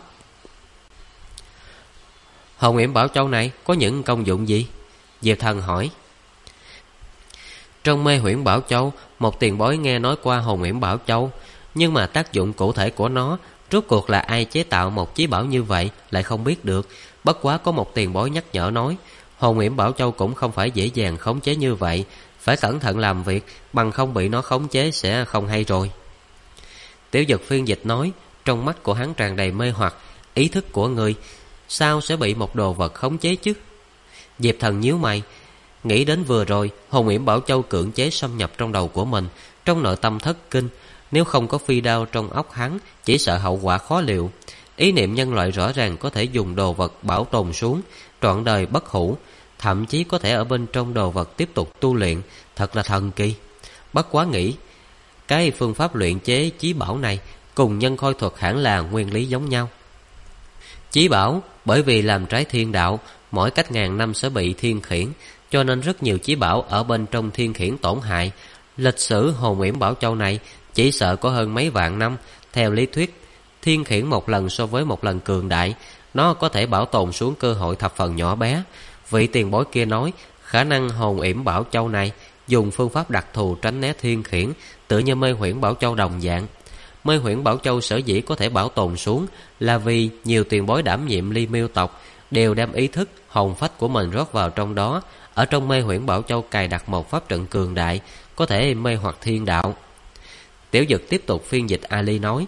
Hồn Yểm Bảo Châu này có những công dụng gì? Diệp Thần hỏi. Trong Mê Huyễn Bảo Châu, một tiền bối nghe nói qua Hồn Yểm Bảo Châu, nhưng mà tác dụng cụ thể của nó, rốt cuộc là ai chế tạo một chí bảo như vậy lại không biết được. Bất quá có một tiền bối nhắc nhở nói, Hồn Yểm Bảo Châu cũng không phải dễ dàng khống chế như vậy, phải cẩn thận làm việc, bằng không bị nó khống chế sẽ không hay rồi. Tiểu Dực phiên dịch nói, trong mắt của hắn tràn đầy mê hoặc, ý thức của người sao sẽ bị một đồ vật khống chế chứ? Diệp Thần nhíu mày, nghĩ đến vừa rồi Hồn Yểm Bảo Châu cưỡng chế xâm nhập trong đầu của mình, trong nội tâm thất kinh. Nếu không có phi đao trong óc hắn, chỉ sợ hậu quả khó liệu. Ý niệm nhân loại rõ ràng có thể dùng đồ vật bảo tồn xuống, trọn đời bất hủ, thậm chí có thể ở bên trong đồ vật tiếp tục tu luyện, thật là thần kỳ. Bất quá nghĩ, cái phương pháp luyện chế chí bảo này cùng nhân khôi thuật hẳn là nguyên lý giống nhau. Chí bảo bởi vì làm trái thiên đạo, mỗi cách ngàn năm sẽ bị thiên khiển, cho nên rất nhiều chí bảo ở bên trong thiên khiển tổn hại. Lịch sử Hồn Yểm Bảo Châu này chỉ sợ có hơn mấy vạn năm. Theo lý thuyết, thiên khiển một lần so với một lần cường đại, nó có thể bảo tồn xuống cơ hội thập phần nhỏ bé. Vị tiền bối kia nói, khả năng Hồn Yểm Bảo Châu này dùng phương pháp đặc thù tránh né thiên khiển, tựa như Mê Huyễn Bảo Châu đồng dạng. Mê Huyễn Bảo Châu sở dĩ có thể bảo tồn xuống là vì nhiều tiền bối đảm nhiệm Ly Miêu tộc đều đem ý thức hồn phách của mình rót vào trong đó. Ở trong Mê Huyễn Bảo Châu cài đặt một pháp trận cường đại, có thể mê hoặc thiên đạo. Tiểu Dực tiếp tục phiên dịch. Ali nói,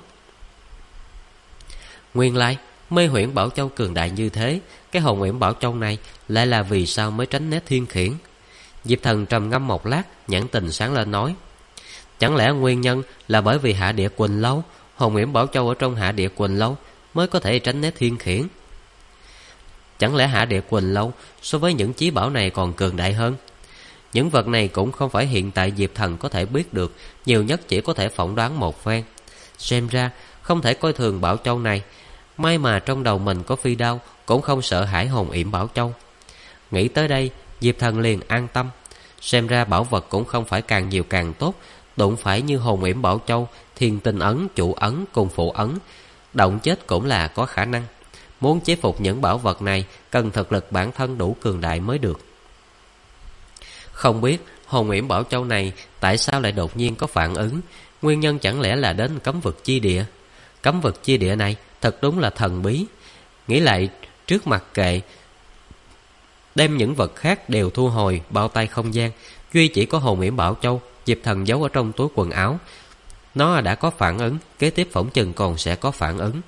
nguyên lai Mê Huyễn Bảo Châu cường đại như thế, cái Hồn Yểm Bảo Châu này lại là vì sao mới tránh né thiên khiển? Diệp Thần trầm ngâm một lát, nhãn tình sáng lên nói, chẳng lẽ nguyên nhân là bởi vì Hạ Địa Quỳnh Lâu, Hồn Yểm Bảo Châu ở trong Hạ Địa Quỳnh Lâu mới có thể tránh né thiên khiển? Chẳng lẽ Hạ Địa Quỳnh Lâu so với những chí bảo này còn cường đại hơn? Những vật này cũng không phải hiện tại Diệp Thần có thể biết được, nhiều nhất chỉ có thể phỏng đoán một phen. Xem ra không thể coi thường Bảo Châu này. May mà trong đầu mình có phi đao, cũng không sợ hãi Hồn Yểm Bảo Châu. Nghĩ tới đây, Diệp Thần liền an tâm. Xem ra bảo vật cũng không phải càng nhiều càng tốt. Đụng phải như Hồn Yểm Bảo Châu, Thiên Tinh Ấn, Chủ Ấn cùng Phụ Ấn, động chết cũng là có khả năng. Muốn chế phục những bảo vật này, cần thực lực bản thân đủ cường đại mới được. Không biết Hồn Yểm Bảo Châu này tại sao lại đột nhiên có phản ứng? Nguyên nhân chẳng lẽ là đến cấm vực chi địa? Cấm vực chi địa này thật đúng là thần bí. Nghĩ lại, trước mặt kệ đem những vật khác đều thu hồi bao tay không gian, duy chỉ có Hồn Yểm Bảo Châu Diệp Thần giấu ở trong túi quần áo. Nó đã có phản ứng, kế tiếp phỏng chừng còn sẽ có phản ứng.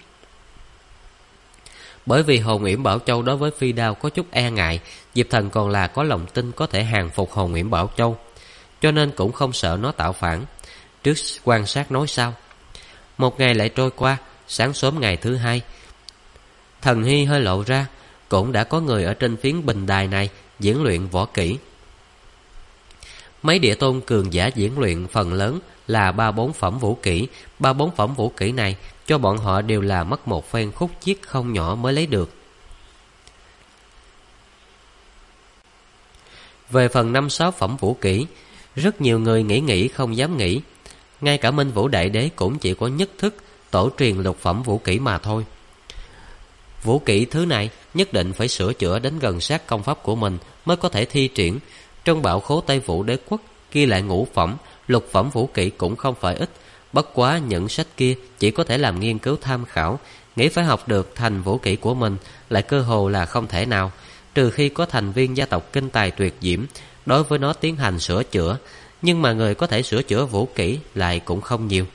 Bởi vì Hồn Yểm Bảo Châu đối với phi đao có chút e ngại, Diệp Thần còn là có lòng tin có thể hàng phục Hồn Yểm Bảo Châu. cho nên cũng không sợ nó tạo phản. Trước quan sát nói sau. Một ngày lại trôi qua. Sáng sớm ngày thứ hai, thần hy hơi lộ ra, cũng đã có người ở trên phiến bình đài này diễn luyện võ kỹ. Mấy địa tôn cường giả diễn luyện phần lớn là 3-4 phẩm vũ kỹ. 3-4 phẩm vũ kỹ này cho bọn họ đều là mất một phen khúc chiết không nhỏ mới lấy được. Về phần 5-6 phẩm vũ kỹ, rất nhiều người nghĩ không dám nghĩ. Ngay cả Minh Vũ Đại Đế cũng chỉ có nhất thức tổ truyền lục phẩm vũ kỹ mà thôi. Vũ kỹ thứ này nhất định phải sửa chữa đến gần sát công pháp của mình mới có thể thi triển. Trong bảo khố Tây Vũ Đế quốc ghi lại ngũ phẩm, lục phẩm vũ kỹ cũng không phải ít. Bất quá những sách kia chỉ có thể làm nghiên cứu tham khảo, nghĩ phải học được thành vũ kỹ của mình lại cơ hồ là không thể nào, trừ khi có thành viên gia tộc kinh tài tuyệt diễm đối với nó tiến hành sửa chữa. Nhưng mà người có thể sửa chữa vũ kỹ lại cũng không nhiều.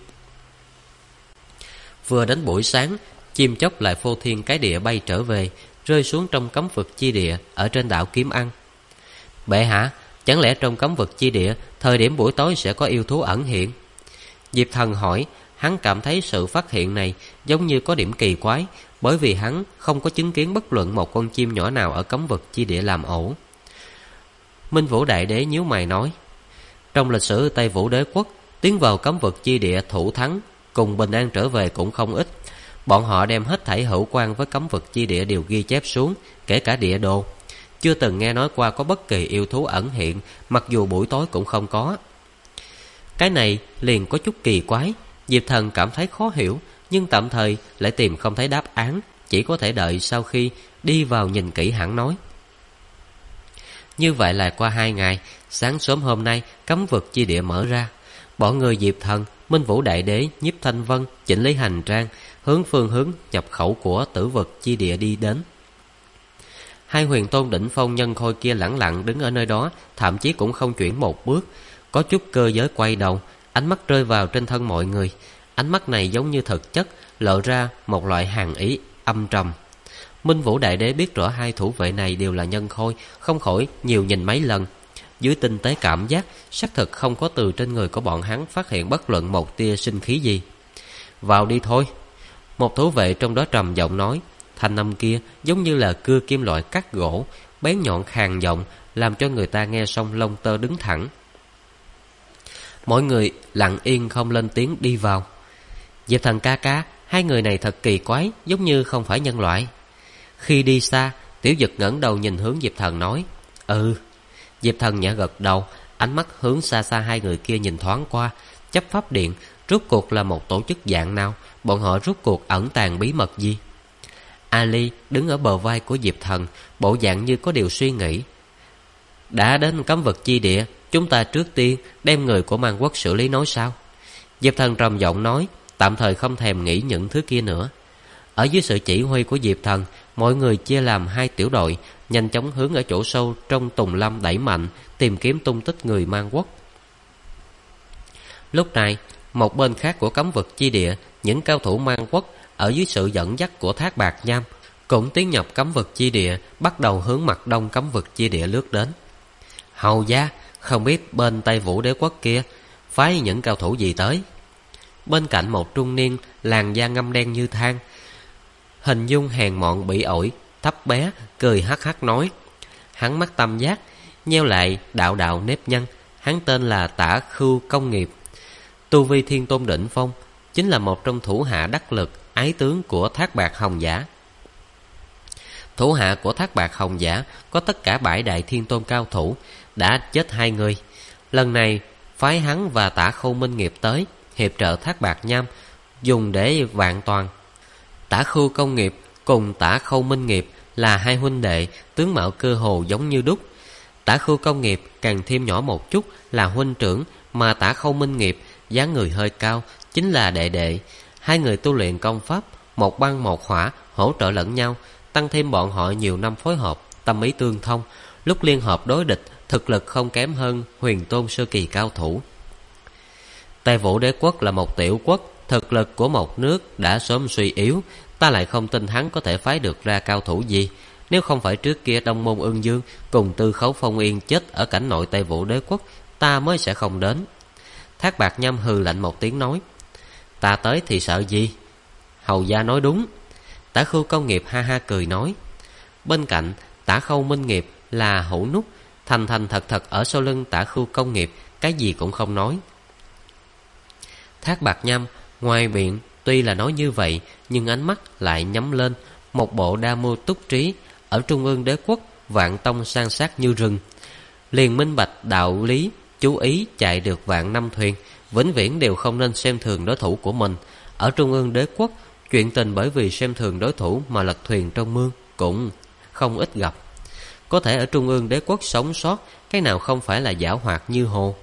Vừa đến buổi sáng, chim chóc lại phô thiên cái địa bay trở về, rơi xuống trong cấm vực chi địa ở trên đảo Kiếm Ăn. Bệ hạ, chẳng lẽ trong cấm vực chi địa thời điểm buổi tối sẽ có yêu thú ẩn hiện? Diệp Thần hỏi. Hắn cảm thấy sự phát hiện này giống như có điểm kỳ quái, bởi vì hắn không có chứng kiến bất luận một con chim nhỏ nào ở cấm vực chi địa làm ổ. Minh Vũ Đại Đế nhíu mày nói, trong lịch sử Tây Vũ Đế quốc, tiến vào cấm vực chi địa thủ thắng cùng bình an trở về cũng không ít. Bọn họ đem hết thảy hữu quan với cấm vực chi địa đều ghi chép xuống, kể cả địa đồ. Chưa từng nghe nói qua có bất kỳ yêu thú ẩn hiện, mặc dù buổi tối cũng không có. Cái này liền có chút kỳ quái. Diệp Thần cảm thấy khó hiểu, nhưng tạm thời lại tìm không thấy đáp án, chỉ có thể đợi sau khi đi vào nhìn kỹ hẳn nói. Như vậy là qua 2 ngày, sáng sớm hôm nay cấm vực chi địa mở ra. Bọn người Diệp Thần, Minh Vũ Đại Đế, Nhiếp Thanh Vân chỉnh lý hành trang, hướng phương hướng nhập khẩu của tử vực chi địa đi đến. Hai huyền tôn đỉnh phong nhân khôi kia lẳng lặng đứng ở nơi đó, thậm chí cũng không chuyển một bước, có chút cơ giới quay đầu, ánh mắt rơi vào trên thân mọi người. Ánh mắt này giống như thực chất, lộ ra một loại hàn ý âm trầm. Minh Vũ Đại Đế biết rõ hai thủ vệ này đều là nhân khôi, không khỏi nhiều nhìn mấy lần. Dưới tinh tế cảm giác, xác thực không có từ trên người của bọn hắn phát hiện bất luận một tia sinh khí gì. Vào đi thôi. Một thủ vệ trong đó trầm giọng nói. Thanh âm kia giống như là cưa kim loại cắt gỗ, bén nhọn khàn giọng, làm cho người ta nghe xong lông tơ đứng thẳng. Mọi người lặng yên không lên tiếng đi vào. Diệp Thần ca ca, hai người này thật kỳ quái, giống như không phải nhân loại. Khi đi xa, Tiểu Dực ngẩng đầu nhìn hướng Diệp Thần nói. Ừ. Diệp Thần nhẹ gật đầu, ánh mắt hướng xa xa hai người kia nhìn thoáng qua. Chấp pháp điện rốt cuộc là một tổ chức dạng nào? Bọn họ rốt cuộc ẩn tàng bí mật gì? Ali đứng ở bờ vai của Diệp Thần, bộ dạng như có điều suy nghĩ. Đã đến cấm vực chi địa, chúng ta trước tiên đem người của Man Quốc xử lý nói sao? Diệp Thần trầm giọng nói, tạm thời không thèm nghĩ những thứ kia nữa. Ở dưới sự chỉ huy của Diệp Thần, mọi người chia làm 2 tiểu đội, nhanh chóng hướng ở chỗ sâu trong tùng lâm đẩy mạnh, tìm kiếm tung tích người Man Quốc. Lúc này, một bên khác của cấm vực chi địa, những cao thủ Man Quốc ở dưới sự dẫn dắt của Thác Bạt Nham cũng tiến nhập cấm vực chi địa, bắt đầu hướng mặt đông cấm vực chi địa lướt đến. Hầu gia, không biết bên Tây Vũ Đế quốc kia phái những cao thủ gì tới? Bên cạnh một trung niên làn da ngăm đen như than, hình dung hèn mọn bỉ ổi, thấp bé, cười hắc hắc nói. Hắn mắt tam giác, nheo lại đạo đạo nếp nhăn. Hắn tên là Tả Khưu Công Nghiệp, tu vi thiên tôn đỉnh phong, chính là một trong thủ hạ đắc lực, ái tướng của Thác Bạt Hồng Giả. Thủ hạ của Thác Bạt Hồng Giả có tất cả 7 đại thiên tôn cao thủ, đã chết 2 người. Lần này phái hắn và Tả Khưu Minh Nghiệp tới hiệp trợ Thác Bạt Nham, dùng để vạn toàn. Tả Khưu Công Nghiệp cùng Tả Khưu Minh Nghiệp là 2 huynh đệ, tướng mạo cơ hồ giống như đúc. Tả Khưu Công Nghiệp càng thêm nhỏ một chút là huynh trưởng, mà Tả Khưu Minh Nghiệp dáng người hơi cao, chính là đệ đệ. 2 người tu luyện công pháp một băng một hỏa, hỗ trợ lẫn nhau, tăng thêm bọn họ nhiều năm phối hợp, tâm ý tương thông, lúc liên hợp đối địch, thực lực không kém hơn huyền tôn sơ kỳ cao thủ. Tây Vũ Đế quốc là một tiểu quốc, thực lực của một nước đã sớm suy yếu, ta lại không tin hắn có thể phái được ra cao thủ gì. Nếu không phải trước kia Đông Môn Ưng Dương cùng Tư Khấu Phong Yên chết ở cảnh nội Tây Vũ Đế quốc, ta mới sẽ không đến. Thác Bạt Nham hừ lạnh một tiếng nói: Ta tới thì sợ gì? Hầu gia nói đúng. Tả Khưu Công Nghiệp ha ha cười nói. Bên cạnh Tả Khâu Minh Nghiệp là Hữu Nút thành thành thật thật ở sau lưng Tả Khưu Công Nghiệp, cái gì cũng không nói. Thác Bạt Nham ngoài miệng tuy là nói như vậy, nhưng ánh mắt lại nhắm lên một bộ đa mưu túc trí. Ở Trung ương Đế quốc, vạn tông san sát như rừng, liền minh bạch đạo lý, chú ý chạy được vạn năm thuyền, vĩnh viễn đều không nên xem thường đối thủ của mình. Ở Trung ương Đế quốc, chuyện tình bởi vì xem thường đối thủ mà lật thuyền trong mương cũng không ít gặp. Có thể ở Trung ương Đế quốc sống sót, cái nào không phải là giảo hoạt như hồ.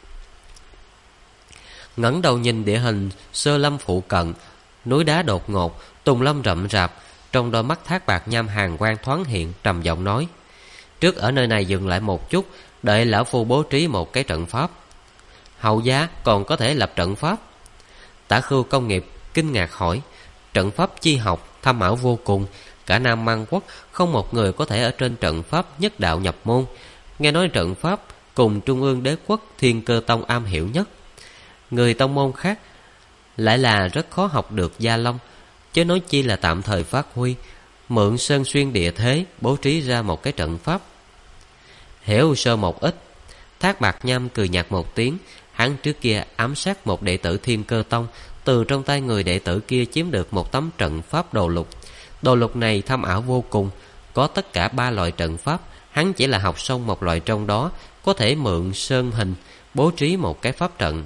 Ngẩng đầu nhìn địa hình Sơ Lâm phụ cận, núi đá đột ngột, tùng lâm rậm rạp. Trong đôi mắt Thác Bạt Nham hàn quang thoáng hiện, trầm giọng nói: Trước ở nơi này dừng lại một chút, đợi lão phu bố trí một cái trận pháp. Hậu giá còn có thể lập trận pháp? Tả Khưu Công Nghiệp kinh ngạc hỏi. Trận pháp chi học thâm ảo vô cùng, cả Nam Mang quốc không một người có thể ở trên trận pháp nhất đạo nhập môn. Nghe nói trận pháp cùng Trung ương Đế quốc Thiên Cơ Tông am hiểu nhất. Người tông môn khác lại là rất khó học được gia long, chứ nói chi là tạm thời phát huy, mượn sơn xuyên địa thế bố trí ra một cái trận pháp. Hiểu sơ một ít. Thác Bạt Nham cười nhạt một tiếng. Hắn trước kia ám sát một đệ tử Thiên Cơ Tông, từ trong tay người đệ tử kia chiếm được một tấm trận pháp đồ lục. Đồ lục này thâm ảo vô cùng, có tất cả 3 loại trận pháp. Hắn chỉ là học xong một loại trong đó, có thể mượn sơn hình bố trí một cái pháp trận.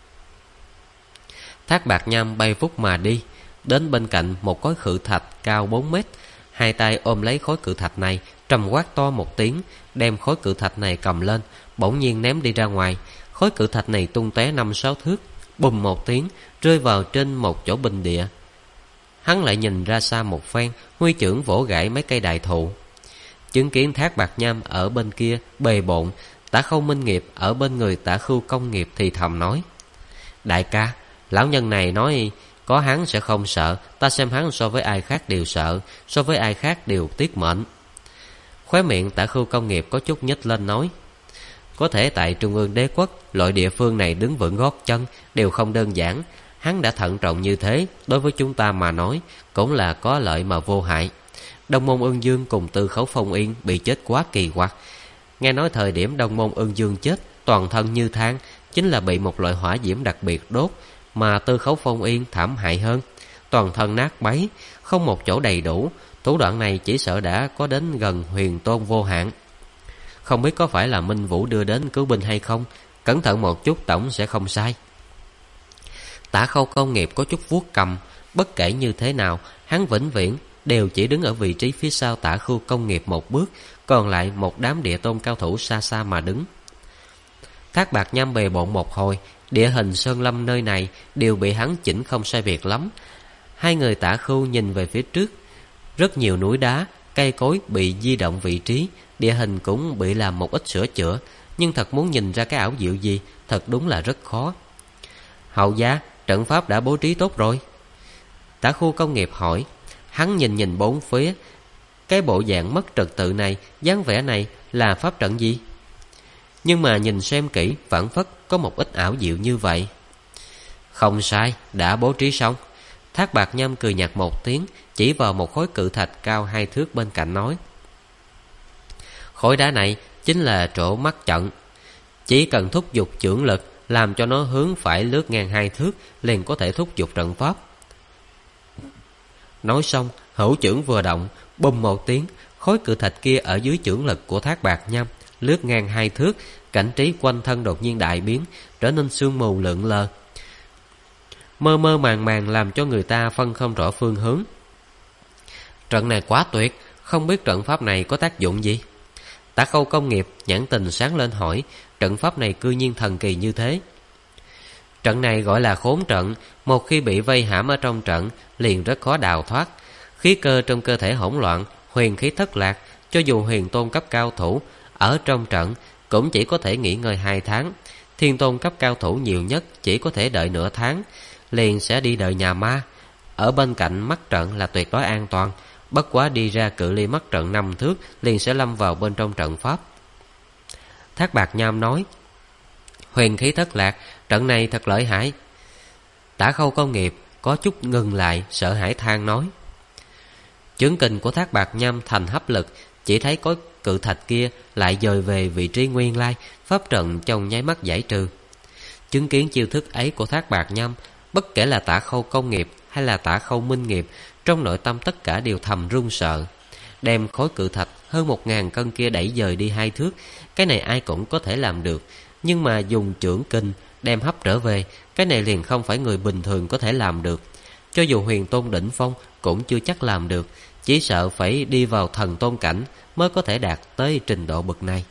Thác Bạt Nham bay vút mà đi, đến bên cạnh một khối cự thạch cao 4 mét. Hai tay ôm lấy khối cự thạch này, trầm quát to một tiếng, đem khối cự thạch này cầm lên, bỗng nhiên ném đi ra ngoài. Khối cự thạch này tung tóe 5-6 thước, bùm một tiếng rơi vào trên một chỗ bình địa. Hắn lại nhìn ra xa một phen, huy chưởng vỗ gãy mấy cây đại thụ. Chứng kiến Thác Bạt Nham ở bên kia bề bộn, Tả Khâu Minh Nghiệp ở bên người Tả Khưu Công Nghiệp thì thầm nói: Đại ca, lão nhân này nói có hắn sẽ không sợ, ta xem hắn so với ai khác đều sợ, so với ai khác đều tiếc mệnh. Khóe miệng Tả Khưu Công Nghiệp có chút nhếch lên nói: Có thể tại Trung ương Đế quốc, loại địa phương này đứng vững gót chân đều không đơn giản. Hắn đã thận trọng như thế, đối với chúng ta mà nói cũng là có lợi mà vô hại. Đông Môn Ưng Dương cùng Tư Khấu Phong Yên bị chết quá kỳ quặc. Nghe nói thời điểm Đông Môn Ưng Dương chết, toàn thân như than, chính là bị một loại hỏa diễm đặc biệt đốt. Mà Tư Khấu Phong Yên thảm hại hơn, toàn thân nát bấy, không một chỗ đầy đủ. Thủ đoạn này chỉ sợ đã có đến gần Huyền Tôn vô hạn. Không biết có phải là Minh Vũ đưa đến cứu binh hay không, cẩn thận một chút tổng sẽ không sai. Tả Khâu Công Nghiệp có chút vuốt cầm. Bất kể như thế nào, hắn vĩnh viễn đều chỉ đứng ở vị trí phía sau Tả Khưu Công Nghiệp một bước, còn lại một đám địa tôn cao thủ xa xa mà đứng. Thác Bạt Nham bề bộn một hồi, địa hình sơn lâm nơi này đều bị hắn chỉnh không sai biệt lắm. Hai người Tả Khưu nhìn về phía trước, rất nhiều núi đá, cây cối bị di động vị trí, địa hình cũng bị làm một ít sửa chữa, nhưng thật muốn nhìn ra cái ảo diệu gì, thật đúng là rất khó. Hậu gia, trận pháp đã bố trí tốt rồi? Tả Khưu Công Nghiệp hỏi. Hắn nhìn nhìn bốn phía, cái bộ dạng mất trật tự này, dáng vẻ này là pháp trận gì? Nhưng mà nhìn xem kỹ, phảng phất có một ít ảo diệu như vậy. Không sai, đã bố trí xong. Thác Bạt Nham cười nhạt một tiếng, chỉ vào một khối cự thạch cao 2 thước bên cạnh nói: Khối đá này chính là chỗ mắc trận. Chỉ cần thúc giục chưởng lực, làm cho nó hướng phải lướt ngang 2 thước, liền có thể thúc giục trận pháp. Nói xong, hữu chưởng vừa động, bùm một tiếng, khối cự thạch kia ở dưới chưởng lực của Thác Bạt Nham lướt ngang 2 thước, cảnh trí quanh thân đột nhiên đại biến, trở nên sương mù lượn lờ, mơ mơ màng màng, làm cho người ta phân không rõ phương hướng. Trận này quá tuyệt, không biết trận pháp này có tác dụng gì? Tả Khâu Công Nghiệp nhãn tình sáng lên hỏi: Trận pháp này cư nhiên thần kỳ như thế? Trận này gọi là khốn trận, một khi bị vây hãm ở trong trận liền rất khó đào thoát. Khí cơ trong cơ thể hỗn loạn, huyền khí thất lạc, cho dù huyền tôn cấp cao thủ ở trong trận cũng chỉ có thể nghỉ ngơi 2 tháng. Thiên tôn cấp cao thủ nhiều nhất chỉ có thể đợi nửa tháng, liền sẽ đi đợi nhà ma. Ở bên cạnh mắt trận là tuyệt đối an toàn, bất quá đi ra cự ly mắt trận 5 thước liền sẽ lâm vào bên trong trận pháp. Thác Bạt Nham nói: Huyền khí thất lạc, trận này thật lợi hại. Tả Khâu Công Nghiệp có chút ngừng lại, sợ hãi than nói. Chướng kình của Thác Bạt Nham thành hấp lực, chỉ thấy có cự thạch kia lại dời về vị trí nguyên lai, pháp trận trong nháy mắt giải trừ. Chứng kiến chiêu thức ấy của Thác Bạt Nham, bất kể là Tả Khâu Công Nghiệp hay là Tả Khâu Minh Nghiệp, trong nội tâm tất cả đều thầm run sợ. Đem khối cự thạch hơn 1000 cân kia đẩy dời đi 2 thước, cái này ai cũng có thể làm được. Nhưng mà dùng chưởng kình đem hấp trở về, cái này liền không phải người bình thường có thể làm được. Cho dù huyền tôn đỉnh phong cũng chưa chắc làm được, chỉ sợ phải đi vào thần tôn cảnh mới có thể đạt tới trình độ bậc này.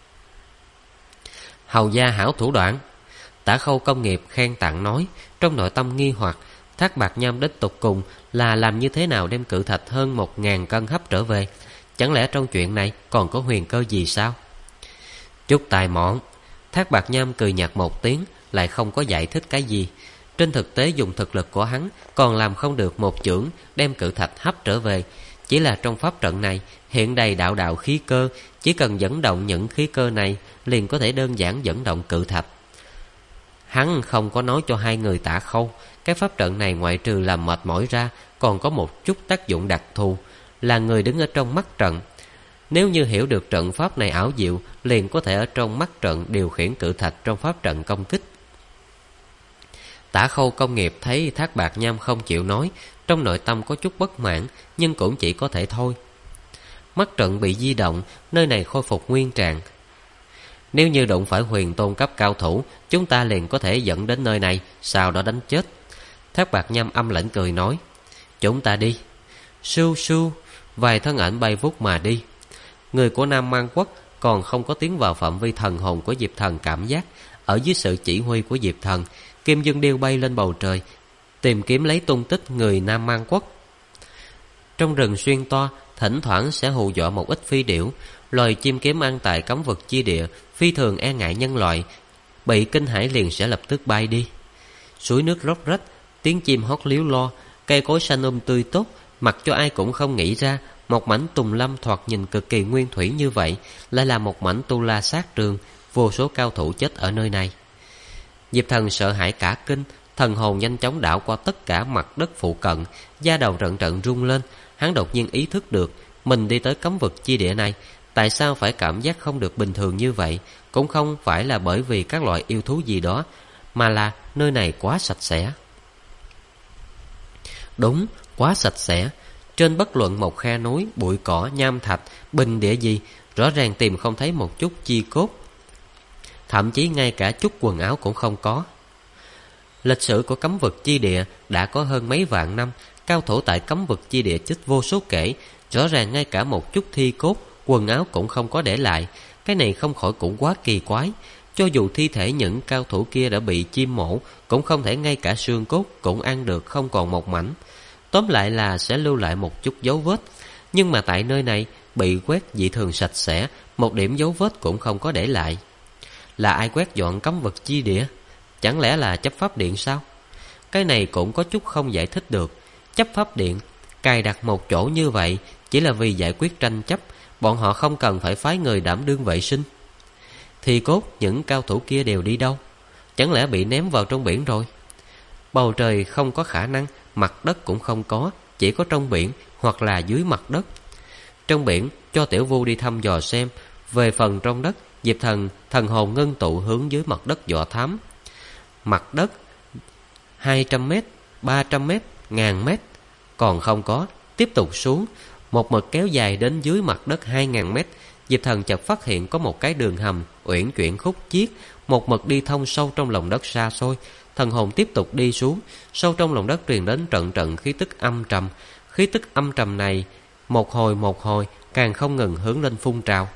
Hầu gia hảo thủ đoạn. Tả Khâu Công Nghiệp khen tặng nói, trong nội tâm nghi hoặc, Thác Bạt Nham đích tục cùng là làm như thế nào đem cự thạch hơn 1000 cân hấp trở về? Chẳng lẽ trong chuyện này còn có huyền cơ gì sao? Chút tài mọn. Thác Bạt Nham cười nhạt một tiếng, lại không có giải thích cái gì. Trên thực tế dùng thực lực của hắn còn làm không được một chưởng đem cự thạch hấp trở về. Chỉ là trong pháp trận này hiện đầy đạo đạo khí cơ, chỉ cần dẫn động những khí cơ này liền có thể đơn giản dẫn động cự thạch. Hắn không có nói cho hai người Tả Khâu, cái pháp trận này ngoại trừ làm mệt mỏi ra còn có một chút tác dụng đặc thù, là người đứng ở trong mắt trận. Nếu như hiểu được trận pháp này ảo diệu, liền có thể ở trong mắt trận điều khiển cự thạch trong pháp trận công kích. Tả Khâu Công Nghiệp thấy Thác Bạt Nham không chịu nói, trong nội tâm có chút bất mãn, nhưng cũng chỉ có thể thôi. Mắt trận bị di động, nơi này khôi phục nguyên trạng. Nếu như đụng phải huyền tôn cấp cao thủ, chúng ta liền có thể dẫn đến nơi này, sau đó đánh chết. Thác Bạt Nham âm lãnh cười nói, chúng ta đi. Sưu sưu, vài thân ảnh bay vút mà đi. Người của Nam Man Quốc còn không có tiến vào phạm vi thần hồn của Diệp Thần cảm giác. Ở dưới sự chỉ huy của Diệp Thần, Kim Dương Điêu bay lên bầu trời, tìm kiếm lấy tung tích người Nam Man Quốc. Trong rừng xuyên toa, thỉnh thoảng sẽ hù dọa một ít phi điểu. Loài chim kiếm ăn tại cấm vực chi địa phi thường e ngại nhân loại, bị kinh hãi liền sẽ lập tức bay đi. Suối nước róc rách, tiếng chim hót líu lo, cây cối xanh tươi tốt, mặc cho ai cũng không nghĩ ra một mảnh tùng lâm thoạt nhìn cực kỳ nguyên thủy như vậy lại là một mảnh tu la sát trường, vô số cao thủ chết ở nơi này. Diệp Thần sợ hãi cả kinh, thần hồn nhanh chóng đảo qua tất cả mặt đất phụ cận, da đầu trận trận rung lên. Hắn đột nhiên ý thức được mình đi tới cấm vực chi địa này, tại sao phải cảm giác không được bình thường như vậy? Cũng không phải là bởi vì các loại yêu thú gì đó, mà là nơi này quá sạch sẽ. Đúng, quá sạch sẽ. Trên bất luận một khe núi, bụi cỏ, nham thạch, bình địa gì, rõ ràng tìm không thấy một chút chi cốt. Thậm chí ngay cả chút quần áo cũng không có. Lịch sử của cấm vực chi địa đã có hơn mấy vạn năm, cao thủ tại cấm vực chi địa chết vô số kể, rõ ràng ngay cả một chút thi cốt, quần áo cũng không có để lại. Cái này không khỏi cũng quá kỳ quái. Cho dù thi thể những cao thủ kia đã bị chim mổ, cũng không thể ngay cả xương cốt cũng ăn được không còn một mảnh. Tóm lại là sẽ lưu lại một chút dấu vết. Nhưng mà tại nơi này bị quét dị thường sạch sẽ, một điểm dấu vết cũng không có để lại. Là ai quét dọn cấm vực chi địa? Chẳng lẽ là chấp pháp điện sao? Cái này cũng có chút không giải thích được. Chấp pháp điện cài đặt một chỗ như vậy chỉ là vì giải quyết tranh chấp, bọn họ không cần phải phái người đảm đương vệ sinh. Thì cốt những cao thủ kia đều đi đâu? Chẳng lẽ bị ném vào trong biển rồi? Bầu trời không có khả năng, mặt đất cũng không có, chỉ có trong biển hoặc là dưới mặt đất. Trong biển cho Tiểu Vu đi thăm dò xem. Về phần trong đất, Diệp Thần thần hồn ngưng tụ hướng dưới mặt đất dò thám. Mặt đất 200 mét, 300 mét, 1000 mét còn không có, tiếp tục xuống, một mực kéo dài đến dưới mặt đất 2000 mét. Diệp Thần chợt phát hiện có một cái đường hầm uyển chuyển khúc chiết, một mực đi thông sâu trong lòng đất xa xôi. Thần hồn tiếp tục đi xuống, sâu trong lòng đất truyền đến trận trận khí tức âm trầm. Khí tức âm trầm này một hồi càng không ngừng hướng lên phun trào.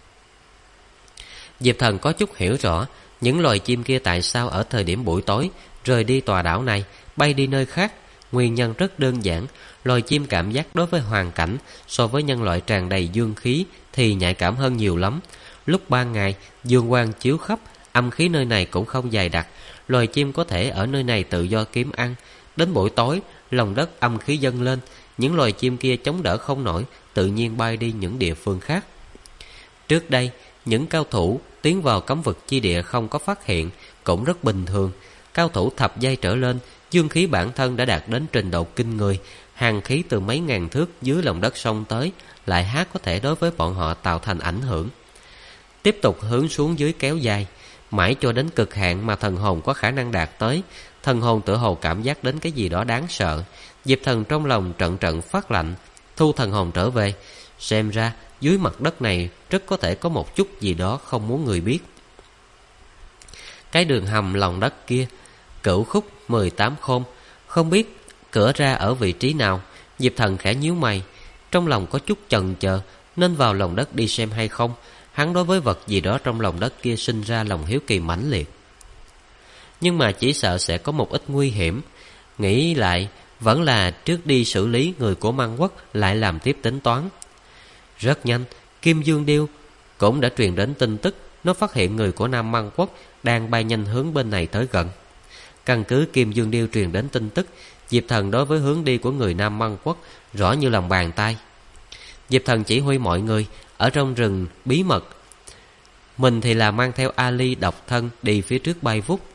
Diệp Thần có chút hiểu rõ những loài chim kia tại sao ở thời điểm buổi tối rời đi tòa đảo này, bay đi nơi khác. Nguyên nhân rất đơn giản, loài chim cảm giác đối với hoàn cảnh so với nhân loại tràn đầy dương khí thì nhạy cảm hơn nhiều lắm. Lúc ban ngày, dương quang chiếu khắp, âm khí nơi này cũng không dày đặc, loài chim có thể ở nơi này tự do kiếm ăn. Đến buổi tối, lòng đất âm khí dâng lên, những loài chim kia chống đỡ không nổi, tự nhiên bay đi những địa phương khác. Trước đây, những cao thủ tiến vào cấm vực chi địa không có phát hiện cũng rất bình thường. Cao thủ thập giai trở lên, dương khí bản thân đã đạt đến trình độ kinh người, hàn khí từ mấy ngàn thước dưới lòng đất xông tới, lại há có thể đối với bọn họ tạo thành ảnh hưởng. Tiếp tục hướng xuống dưới kéo dài, mãi cho đến cực hạn mà thần hồn có khả năng đạt tới. Thần hồn tựa hồ cảm giác đến cái gì đó đáng sợ. Diệp Thần trong lòng trận trận phát lạnh, thu thần hồn trở về. Xem ra dưới mặt đất này rất có thể có một chút gì đó không muốn người biết. Cái đường hầm lòng đất kia, cửu khúc 18 khôn, không biết cửa ra ở vị trí nào. Diệp Thần khẽ nhíu mày, trong lòng có chút chần chờ nên vào lòng đất đi xem hay không. Hắn đối với vật gì đó trong lòng đất kia sinh ra lòng hiếu kỳ mãnh liệt, nhưng mà chỉ sợ sẽ có một ít nguy hiểm. Nghĩ lại, vẫn là trước đi xử lý người của Mang Quốc lại làm tiếp tính toán. Rất nhanh, Kim Dương Điêu cũng đã truyền đến tin tức. Nó phát hiện người của Nam Mang Quốc đang bay nhanh hướng bên này tới gần. Căn cứ Kim Dương Điêu truyền đến tin tức, Diệp Thần đối với hướng đi của người Nam Mang Quốc rõ như lòng bàn tay. Diệp Thần chỉ huy mọi người ở trong rừng bí mật, mình thì là mang theo Ali độc thân đi phía trước bay vút.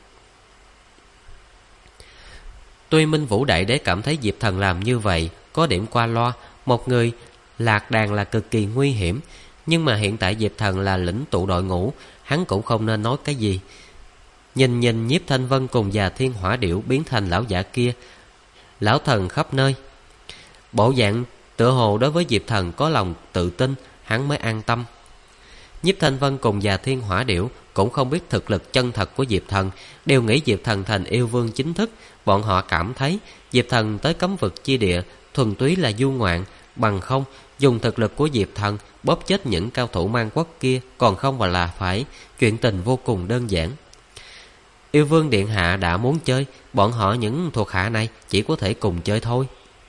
Tuy Minh Vũ Đại Đế cảm thấy Diệp Thần làm như vậy có điểm qua loa, một người lạc đàn là cực kỳ nguy hiểm, nhưng mà hiện tại Diệp Thần là lĩnh tụ đội ngũ, hắn cũng không nên nói cái gì. Nhìn Nhiếp Thanh Vân cùng Già Thiên Hỏa Điểu biến thành lão giả kia, lão thần khắp nơi, bộ dạng tựa hồ đối với Diệp Thần có lòng tự tin, hắn mới an tâm. Nhiếp Thanh Vân cùng Già Thiên Hỏa Điểu cũng không biết thực lực chân thật của Diệp Thần, đều nghĩ Diệp Thần thành yêu vương chính thức. Bọn họ cảm thấy Diệp Thần tới cấm vực chi địa thuần túy là du ngoạn, bằng không dùng thực lực của Diệp Thần bóp chết những cao thủ Mang Quốc kia còn không là phải chuyện tình vô cùng đơn giản. Yêu vương điện hạ đã muốn chơi, bọn họ những thuộc hạ này chỉ có thể cùng chơi thôi.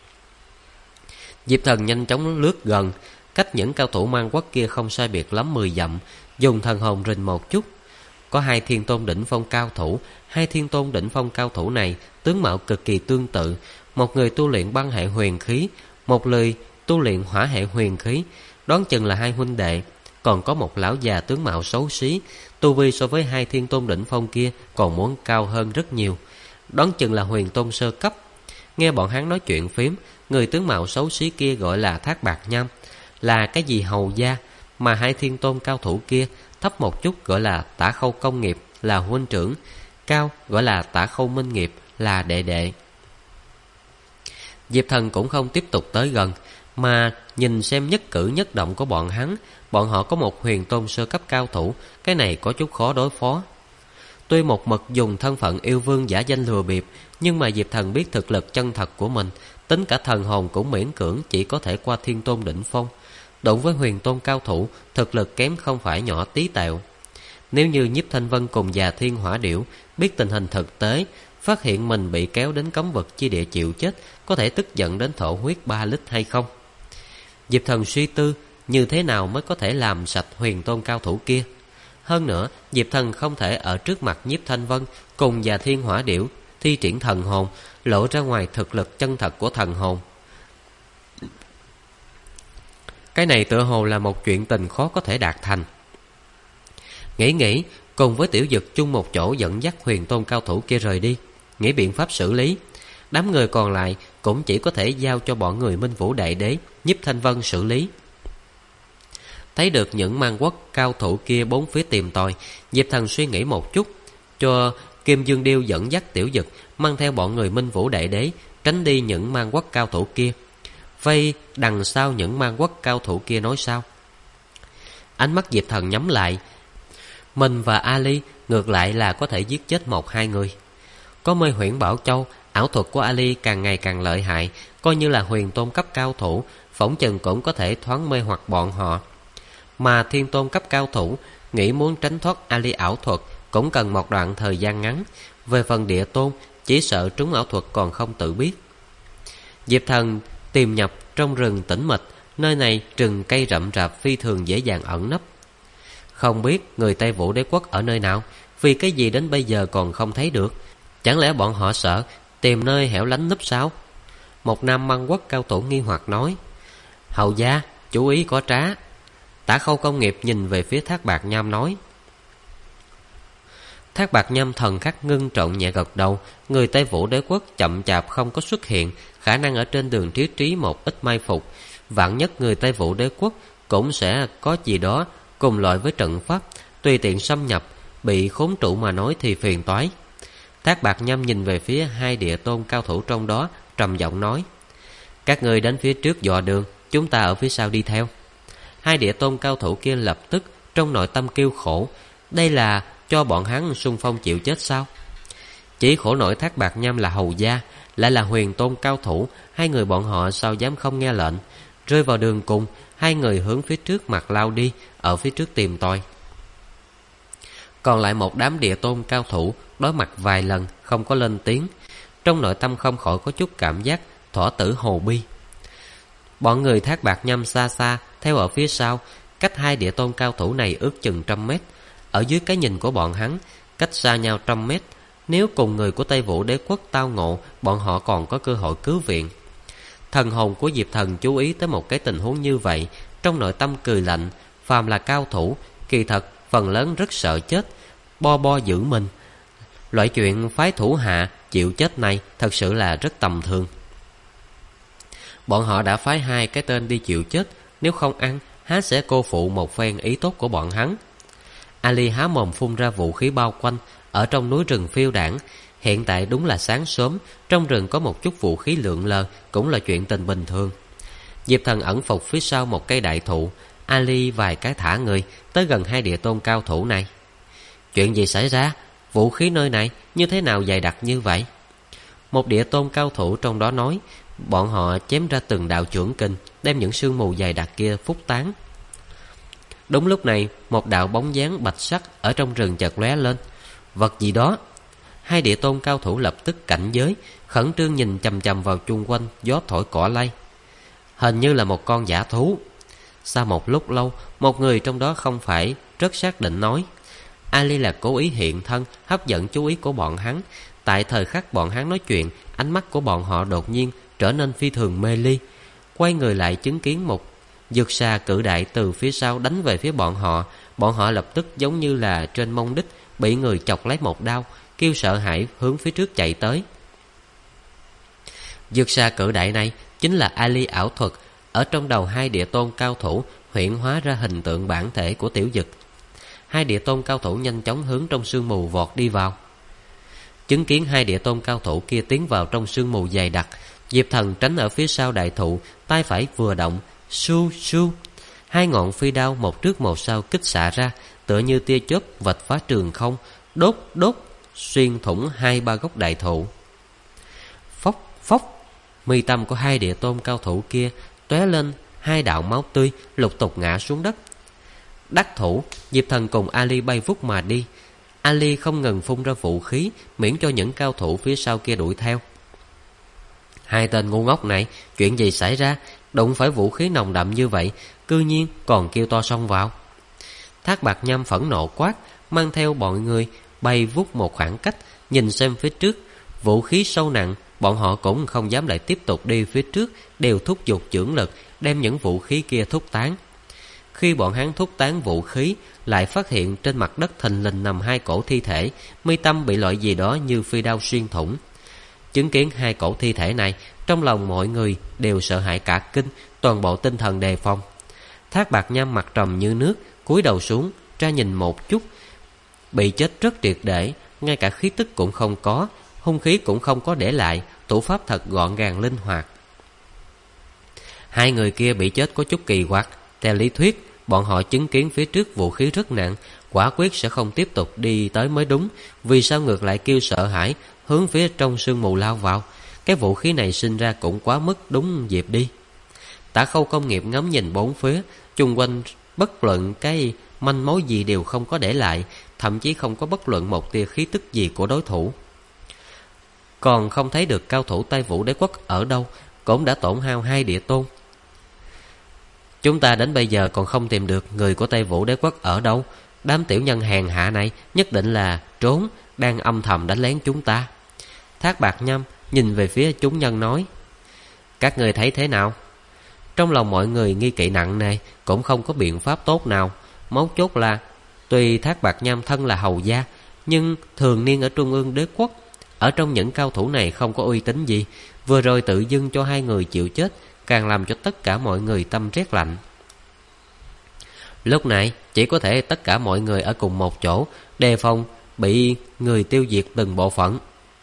Diệp Thần nhanh chóng lướt gần, cách những cao thủ Mang Quốc kia không sai biệt lắm 10 dặm, dùng thần hồn rình một chút. Có 2 thiên tôn đỉnh phong cao thủ. 2 thiên tôn đỉnh phong cao thủ này tướng mạo cực kỳ tương tự. Một người tu luyện băng hệ huyền khí, một người tu luyện hỏa hệ huyền khí, đoán chừng là 2 huynh đệ. Còn có một lão già tướng mạo xấu xí, tu vi so với 2 thiên tôn đỉnh phong kia còn muốn cao hơn rất nhiều, đoán chừng là huyền tôn sơ cấp. Nghe bọn hắn nói chuyện phím, người tướng mạo xấu xí kia gọi là Thác Bạc Nham, là cái gì hầu gia, mà 2 thiên tôn cao thủ kia thấp một chút gọi là Tả Khâu Công Nghiệp, là huynh trưởng, cao gọi là Tả Khâu Minh Nghiệp, là đệ đệ. Diệp Thần cũng không tiếp tục tới gần, mà nhìn xem nhất cử nhất động của bọn hắn. Bọn họ có một huyền tôn sơ cấp cao thủ, cái này có chút khó đối phó. Tuy một mực dùng thân phận yêu vương giả danh lừa bịp, nhưng mà Diệp Thần biết thực lực chân thật của mình, tính cả thần hồn cũng miễn cưỡng chỉ có thể qua thiên tôn đỉnh phong. Đụng với huyền tôn cao thủ, thực lực kém không phải nhỏ tí tẹo. Nếu như Nhiếp Thanh Vân cùng Già Thiên Hỏa Điểu biết tình hình thực tế, phát hiện mình bị kéo đến cấm vực chi địa chịu chết, có thể tức giận đến thổ huyết 3 lít hay không? Diệp Thần suy tư như thế nào mới có thể làm sạch huyền tôn cao thủ kia. Hơn nữa, Diệp Thần không thể ở trước mặt Nhiếp Thanh Vân cùng Già Thiên Hỏa Điểu thi triển thần hồn, lộ ra ngoài thực lực chân thật của thần hồn. Cái này tựa hồ là một chuyện tình khó có thể đạt thành. Nghĩ cùng với Tiểu Dực chung một chỗ dẫn dắt huyền tôn cao thủ kia rời đi, nghĩ biện pháp xử lý. Đám người còn lại cũng chỉ có thể giao cho bọn người Minh Vũ Đại Đế, Nhiếp Thanh Vân xử lý. Thấy được những Mang Quốc cao thủ kia bốn phía tìm tòi, Diệp Thần suy nghĩ một chút, cho Kim Dương Điêu dẫn dắt Tiểu Dực mang theo bọn người Minh Vũ Đại Đế tránh đi những Mang Quốc cao thủ kia. Vây đằng sau những Mang Quốc cao thủ kia nói sao? Ánh mắt Diệp Thần nhắm lại. Mình và Ali ngược lại là có thể giết chết 1-2 người. Có Mê Huyễn Bảo Châu, ảo thuật của Ali càng ngày càng lợi hại, coi như là huyền tôn cấp cao thủ, phỏng chừng cũng có thể thoáng mê hoặc bọn họ. Mà thiên tôn cấp cao thủ nghĩ muốn tránh thoát Ali ảo thuật cũng cần một đoạn thời gian ngắn. Về phần địa tôn, chỉ sợ trúng ảo thuật còn không tự biết. Diệp Thần tìm nhập trong rừng tĩnh mịch, nơi này rừng cây rậm rạp phi thường dễ dàng ẩn nấp. Không biết người Tây Vũ Đế Quốc ở nơi nào, vì cái gì đến bây giờ còn không thấy được. Chẳng lẽ bọn họ sợ tìm nơi hẻo lánh núp sao? Một nam Mang Quốc cao thủ nghi hoặc nói. Hầu gia, chú ý có trá. Tả Khâu Công Nghiệp nhìn về phía Thác Bạc Nham nói. Thác Bạt Nhâm thần khắc ngưng trọng nhẹ gật đầu. Người Tây Vũ đế quốc chậm chạp không có xuất hiện, khả năng ở trên đường thiết trí một ít mai phục. Vạn nhất người Tây Vũ đế quốc cũng sẽ có gì đó cùng loại với trận pháp, tùy tiện xâm nhập, bị khốn trụ mà nói thì phiền toái. Thác Bạt Nhâm nhìn về phía hai địa tôn cao thủ trong đó, trầm giọng nói: các người đến phía trước dò đường, chúng ta ở phía sau đi theo. Hai địa tôn cao thủ kia lập tức trong nội tâm kêu khổ, đây là cho bọn hắn xung phong chịu chết sao? Chỉ khổ nổi Thác Bạt Nhâm là hầu gia, lại là huyền tôn cao thủ, hai người bọn họ sao dám không nghe lệnh. Rơi vào đường cùng, hai người hướng phía trước mặt lao đi, ở phía trước tìm tòi. Còn lại một đám địa tôn cao thủ đối mặt vài lần không có lên tiếng, trong nội tâm không khỏi có chút cảm giác thỏa tử hồ bi. Bọn người Thác Bạt Nhâm xa xa theo ở phía sau, cách hai địa tôn cao thủ này ước chừng 100 mét. Ở dưới cái nhìn của bọn hắn, cách xa nhau 100 mét, nếu cùng người của Tây Vũ đế quốc tao ngộ, bọn họ còn có cơ hội cứu viện. Thần hồn của Diệp Thần chú ý tới một cái tình huống như vậy, trong nội tâm cười lạnh. Phàm là cao thủ, kỳ thật phần lớn rất sợ chết, bo giữ mình. Loại chuyện phái thủ hạ chịu chết này thật sự là rất tầm thường. Bọn họ đã phái hai cái tên đi chịu chết, nếu không ăn, há sẽ cô phụ một phen ý tốt của bọn hắn. Ali há mồm phun ra vũ khí bao quanh. Ở trong núi rừng phiêu đãng, hiện tại đúng là sáng sớm, trong rừng có một chút vũ khí lượn lờ cũng là chuyện tình bình thường. Diệp Thần ẩn phục phía sau một cây đại thụ, Ali vài cái thả người tới gần hai địa tôn cao thủ này. Chuyện gì xảy ra? Vũ khí nơi này như thế nào dày đặc như vậy? Một địa tôn cao thủ trong đó nói. Bọn họ chém ra từng đạo chưởng kình, đem những sương mù dày đặc kia phúc tán. Đúng lúc này, một đạo bóng dáng bạch sắc ở trong rừng chợt lóe lên. Vật gì đó? Hai địa tôn cao thủ lập tức cảnh giới, khẩn trương nhìn chằm chằm vào chung quanh, gió thổi cỏ lay. Hình như là một con dã thú. Sau một lúc lâu, một người trong đó không phải rất xác định nói. Ali là cố ý hiện thân, hấp dẫn chú ý của bọn hắn. Tại thời khắc bọn hắn nói chuyện, ánh mắt của bọn họ đột nhiên trở nên phi thường mê ly. Quay người lại chứng kiến một dược xà cự đại từ phía sau đánh về phía bọn họ. Bọn họ lập tức giống như là trên mông đích bị người chọc lấy một đao, kêu sợ hãi hướng phía trước chạy tới. Dược xà cự đại này chính là Ali ảo thuật. Ở trong đầu hai địa tôn cao thủ huyễn hóa ra hình tượng bản thể của tiểu dực. Hai địa tôn cao thủ nhanh chóng hướng trong sương mù vọt đi vào. Chứng kiến hai địa tôn cao thủ kia tiến vào trong sương mù dày đặc, Diệp Thần tránh ở phía sau đại thụ, tay phải vừa động, su su, hai ngọn phi đao một trước một sau kích xạ ra, tựa như tia chớp vạch phá trường không, đốt đốt xuyên thủng hai ba gốc đại thụ. Phốc phốc, mi tâm của hai địa tôn cao thủ kia tóe lên hai đạo máu tươi, lục tục ngã xuống đất. Đắc thủ, Diệp Thần cùng Ali bay vút mà đi. Ali không ngừng phun ra vũ khí, miễn cho những cao thủ phía sau kia đuổi theo. Hai tên ngu ngốc này, chuyện gì xảy ra? Đụng phải vũ khí nồng đậm như vậy, cư nhiên còn kêu to xông vào. Thác Bạt Nhâm phẫn nộ quát, mang theo bọn người bay vút một khoảng cách, nhìn xem phía trước. Vũ khí sâu nặng, bọn họ cũng không dám lại tiếp tục đi phía trước, đều thúc giục chưởng lực, đem những vũ khí kia thúc tán. Khi bọn hắn thúc tán vũ khí, lại phát hiện trên mặt đất thình lình nằm hai cổ thi thể, mi tâm bị loại gì đó như phi đao xuyên thủng. Chứng kiến hai cổ thi thể này, trong lòng mọi người đều sợ hãi cả kinh, toàn bộ tinh thần đề phòng. Thác Bạt Nhâm mặt trầm như nước, cúi đầu xuống, ra nhìn một chút, bị chết rất triệt để, ngay cả khí tức cũng không có, hung khí cũng không có để lại, thủ pháp thật gọn gàng linh hoạt. Hai người kia bị chết có chút kỳ quặc. Theo lý thuyết, bọn họ chứng kiến phía trước vũ khí rất nặng, quả quyết sẽ không tiếp tục đi tới mới đúng. Vì sao ngược lại kêu sợ hãi, hướng phía trong sương mù lao vào? Cái vũ khí này sinh ra cũng quá mức đúng dịp đi. Tả Khâu Công Nghiệp ngắm nhìn bốn phía, chung quanh bất luận cái manh mối gì đều không có để lại, thậm chí không có bất luận một tia khí tức gì của đối thủ. Còn không thấy được cao thủ Tây Vũ đế quốc ở đâu, cũng đã tổn hao hai địa tôn. Chúng ta đến bây giờ còn không tìm được người của Tây Vũ đế quốc ở đâu. Đám tiểu nhân hèn hạ này nhất định là trốn, đang âm thầm đánh lén chúng ta. Thác Bạt Nhâm nhìn về phía chúng nhân nói: các người thấy thế nào? Trong lòng mọi người nghi kỵ nặng nề, cũng không có biện pháp tốt nào. Mấu chốt là tuy Thác Bạt Nhâm thân là hầu gia, nhưng thường niên ở Trung ương đế quốc. Ở trong những cao thủ này không có uy tín gì, vừa rồi tự dưng cho hai người chịu chết, càng làm cho tất cả mọi người tâm rét lạnh. Lúc này chỉ có thể tất cả mọi người ở cùng một chỗ, đề phòng bị người tiêu diệt từng bộ phận.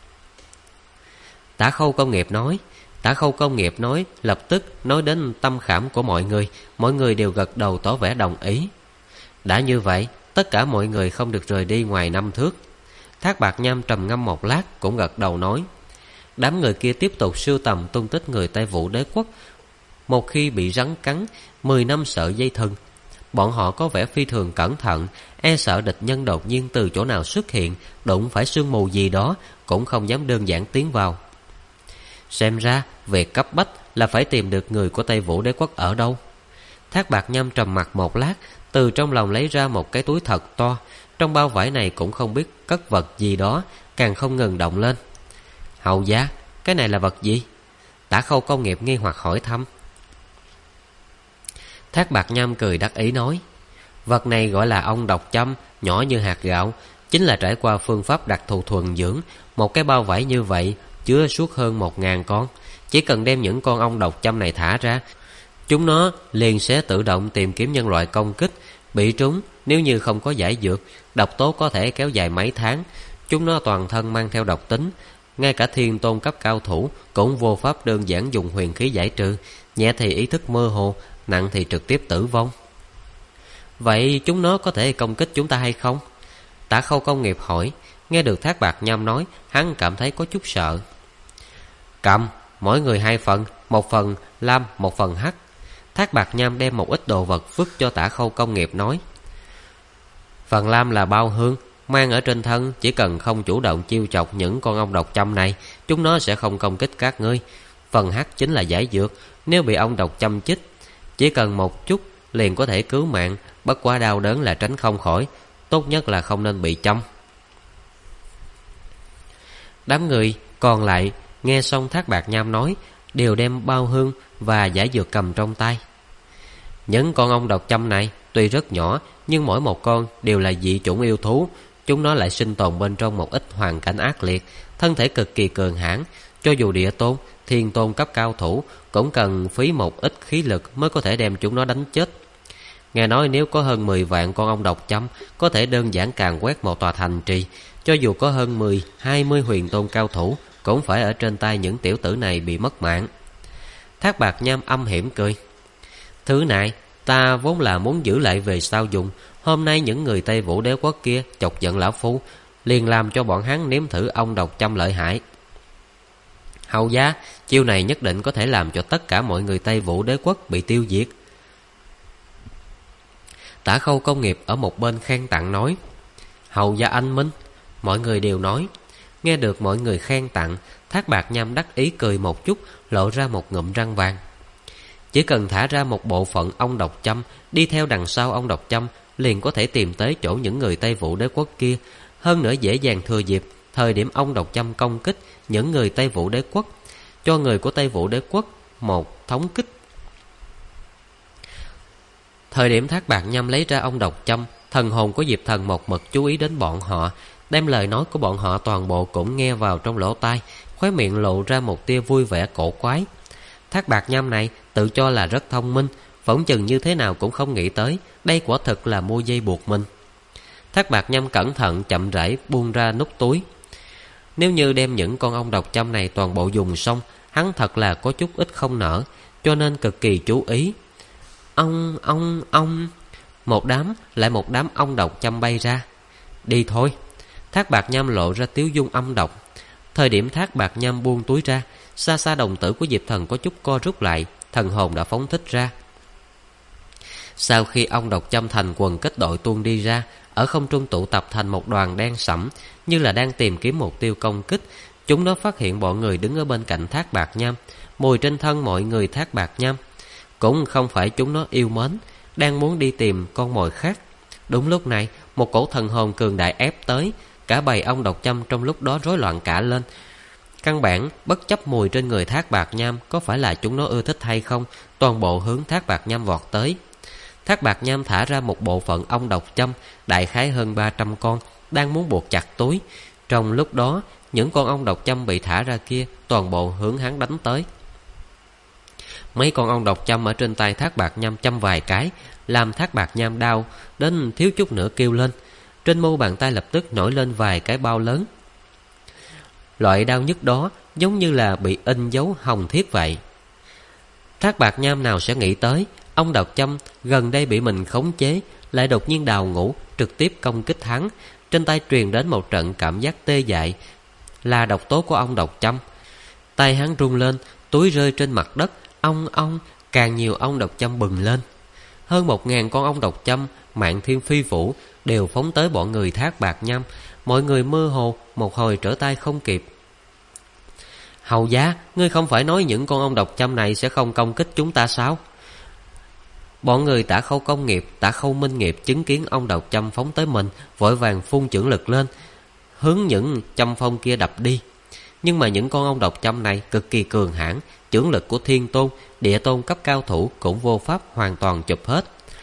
Tả Khâu Công Nghiệp nói lập tức nói đến tâm khảm của mọi người đều gật đầu tỏ vẻ đồng ý. Đã như vậy, tất cả mọi người không được rời đi ngoài 5 thước. Thác Bạt Nham trầm ngâm một lát cũng gật đầu nói. Đám người kia tiếp tục sưu tầm tung tích người Tây Vũ đế quốc. Một khi bị rắn cắn 10 năm sợi dây thừng, bọn họ có vẻ phi thường cẩn thận, e sợ địch nhân đột nhiên từ chỗ nào xuất hiện, đụng phải sương mù gì đó, cũng không dám đơn giản tiến vào. Xem ra việc cấp bách là phải tìm được người của Tây Vũ đế quốc ở đâu. Thác Bạt Nham trầm mặc một lát, từ trong lòng lấy ra một cái túi thật to. Trong bao vải này cũng không biết cất vật gì đó, càng không ngừng động lên. Hầu gia, cái này là vật gì? Tả Khâu Công Nghiệp nghi hoặc hỏi thăm. Thác Bạt Nham cười đắc ý nói, vật này gọi là ong độc châm, nhỏ như hạt gạo, chính là trải qua phương pháp đặc thù thuần dưỡng. Một cái bao vải như vậy chứa suốt hơn 1000 con. Chỉ cần đem những con ong độc châm này thả ra, chúng nó liền sẽ tự động tìm kiếm nhân loại công kích. Bị trúng, nếu như không có giải dược, độc tố có thể kéo dài mấy tháng. Chúng nó toàn thân mang theo độc tính, ngay cả thiên tôn cấp cao thủ cũng vô pháp đơn giản dùng huyền khí giải trừ. Nhẹ thì ý thức mơ hồ, nặng thì trực tiếp tử vong. Vậy chúng nó có thể công kích chúng ta hay không? Tả Khâu Công Nghiệp hỏi. Nghe được Thác Bạt Nham nói, hắn cảm thấy có chút sợ. Cầm, mỗi người 2 phần, 1 phần lam, 1 phần hắc. Thác Bạt Nham đem một ít đồ vật vứt cho Tả Khâu Công Nghiệp nói. Phần lam là bao hương, mang ở trên thân, chỉ cần không chủ động chiêu chọc những con ong độc châm này, chúng nó sẽ không công kích các ngươi. Phần hắc chính là giải dược, nếu bị ong độc châm chích, chỉ cần một chút liền có thể cứu mạng, bất quá đau đớn là tránh không khỏi, tốt nhất là không nên bị châm. Đám người còn lại nghe xong Thác Bạt Nham nói, đều đem bao hương và giải dược cầm trong tay. Những con ong độc châm này tuy rất nhỏ, nhưng mỗi một con đều là dị chủng yêu thú. Chúng nó lại sinh tồn bên trong một ít hoàn cảnh ác liệt, thân thể cực kỳ cường hãn. Cho dù địa tôn, thiên tôn cấp cao thủ cũng cần phí một ít khí lực mới có thể đem chúng nó đánh chết. Nghe nói nếu có hơn 10 vạn con ong độc châm, có thể đơn giản càn quét một tòa thành trì. Cho dù có hơn 10-20 huyền tôn cao thủ, cũng phải ở trên tay những tiểu tử này bị mất mạng. Thác Bạt Nham âm hiểm cười. Thứ này ta vốn là muốn giữ lại về sau dùng. Hôm nay những người Tây Vũ đế quốc kia chọc giận lão phu, liền làm cho bọn hắn nếm thử ong độc châm lợi hại. Hầu gia, chiêu này nhất định có thể làm cho tất cả mọi người Tây Vũ đế quốc bị tiêu diệt. Tả Khâu Công Nghiệp ở một bên khen tặng nói. Hầu gia anh minh. Mọi người đều nói. Nghe được mọi người khen tặng, Thác Bạt Nham đắc ý cười một chút, lộ ra một ngụm răng vàng. Chỉ cần thả ra một bộ phận ong độc châm, đi theo đằng sau ong độc châm, liền có thể tìm tới chỗ những người Tây Vũ đế quốc kia. Hơn nữa dễ dàng thừa dịp thời điểm ong độc châm công kích những người Tây Vũ đế quốc, cho người của Tây Vũ đế quốc một thống kích. Thời điểm Thác Bạt Nham lấy ra ong độc châm, thần hồn của Diệp Thần một mực chú ý đến bọn họ, đem lời nói của bọn họ toàn bộ cũng nghe vào trong lỗ tai, khóe miệng lộ ra một tia vui vẻ cổ quái. Thác Bạt Nham này tự cho là rất thông minh, phỏng chừng như thế nào cũng không nghĩ tới đây quả thực là mua dây buộc mình. Thác Bạt Nham cẩn thận chậm rãi buông ra nút túi. Nếu như đem những con ong độc châm này toàn bộ dùng xong, hắn thật là có chút ít không nỡ, cho nên cực kỳ chú ý. Ong. Một đám lại một đám ong độc châm bay ra. Đi thôi. Thác Bạt Nham lộ ra tiếu dung âm độc. Thời điểm Thác Bạt Nham buông túi ra, xa xa đồng tử của Diệp Thần có chút co rút lại, thần hồn đã phóng thích ra. Sau khi ong độc châm thành quần kết đội tuôn đi ra, ở không trung tụ tập thành một đoàn đen sẫm, như là đang tìm kiếm mục tiêu công kích. Chúng nó phát hiện bọn người đứng ở bên cạnh Thác Bạt Nham, mùi trên thân mọi người Thác Bạt Nham. Cũng không phải chúng nó yêu mến, đang muốn đi tìm con mồi khác. Đúng lúc này, một cổ thần hồn cường đại ép tới, cả bầy ong độc châm trong lúc đó rối loạn cả lên. Căn bản bất chấp mùi trên người Thác Bạt Nham có phải là chúng nó ưa thích hay không, toàn bộ hướng Thác Bạt Nham vọt tới. Thác Bạt Nham thả ra một bộ phận ong độc châm, đại khái hơn 300 con, đang muốn buộc chặt túi. Trong lúc đó, những con ong độc châm bị thả ra kia toàn bộ hướng hắn đánh tới. Mấy con ong độc châm ở trên tay Thác Bạt Nham châm vài cái, làm Thác Bạt Nham đau đến thiếu chút nữa kêu lên. Trên mu bàn tay lập tức nổi lên vài cái bao lớn. Loại đau nhức đó giống như là bị in dấu hồng thiết vậy. Thác Bạt Nham nào sẽ nghĩ tới ong độc châm gần đây bị mình khống chế lại đột nhiên đào ngũ trực tiếp công kích hắn. Trên tay truyền đến một trận cảm giác tê dại, là độc tố của ong độc châm. Tay hắn rung lên, túi rơi trên mặt đất, ong ong, càng nhiều ong độc châm bừng lên. Hơn 1000 con ong độc châm mạn thiên phi vũ đều phóng tới bọn người Thác Bạt Nham. Mọi người mơ hồ, một hồi trở tay không kịp. Hầu giá, ngươi không phải nói những con ong độc châm này sẽ không công kích chúng ta sao? Bọn người Tả Khâu Công Nghiệp, Tả Khâu Minh Nghiệp chứng kiến ong độc châm phóng tới mình, vội vàng phun chưởng lực lên, hướng những châm phong kia đập đi. Nhưng mà những con ong độc châm này cực kỳ cường hãn, chưởng lực của thiên tôn, địa tôn cấp cao thủ cũng vô pháp hoàn toàn chụp hết.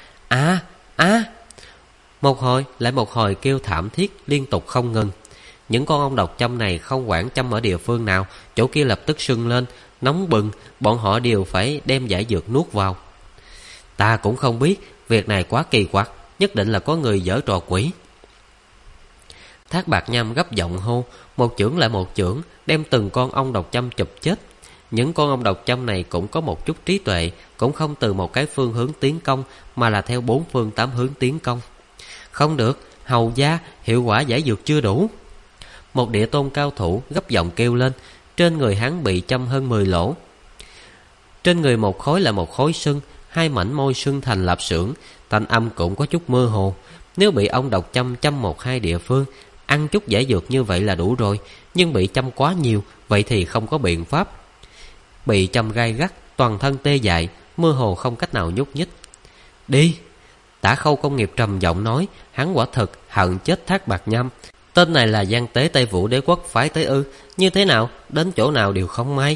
Một hồi lại một hồi kêu thảm thiết liên tục không ngừng. Những con ong độc châm này không quản châm ở địa phương nào, chỗ kia lập tức sưng lên, nóng bừng, bọn họ đều phải đem giải dược nuốt vào. Ta cũng không biết, việc này quá kỳ quặc, nhất định là có người giở trò quỷ. Thác Bạt Nham gấp giọng hô, một chưởng lại một chưởng, đem từng con ong độc châm chụp chết. Những con ong độc châm này cũng có một chút trí tuệ, cũng không từ một cái phương hướng tiến công, mà là theo 4 phương 8 hướng tiến công. Không được, hầu gia, hiệu quả giải dược chưa đủ. Một địa tôn cao thủ gấp giọng kêu lên. Trên người hắn bị châm hơn 10 lỗ. Trên người một khối là một khối sưng, 2 mảnh môi sưng thành lạp xưởng, thanh âm cũng có chút mơ hồ. Nếu bị ong độc châm 1-2 địa phương, ăn chút giải dược như vậy là đủ rồi. Nhưng bị châm quá nhiều, vậy thì không có biện pháp. Bị châm gai gắt, toàn thân tê dại, mơ hồ không cách nào nhúc nhích. Đi! Tả Khâu Công Nghiệp trầm giọng nói. Hắn quả thực hận chết Thác Bạt Nham. Tên này là gian tế Tây Vũ Đế Quốc phái tới ư? Như thế nào, đến chỗ nào đều không may.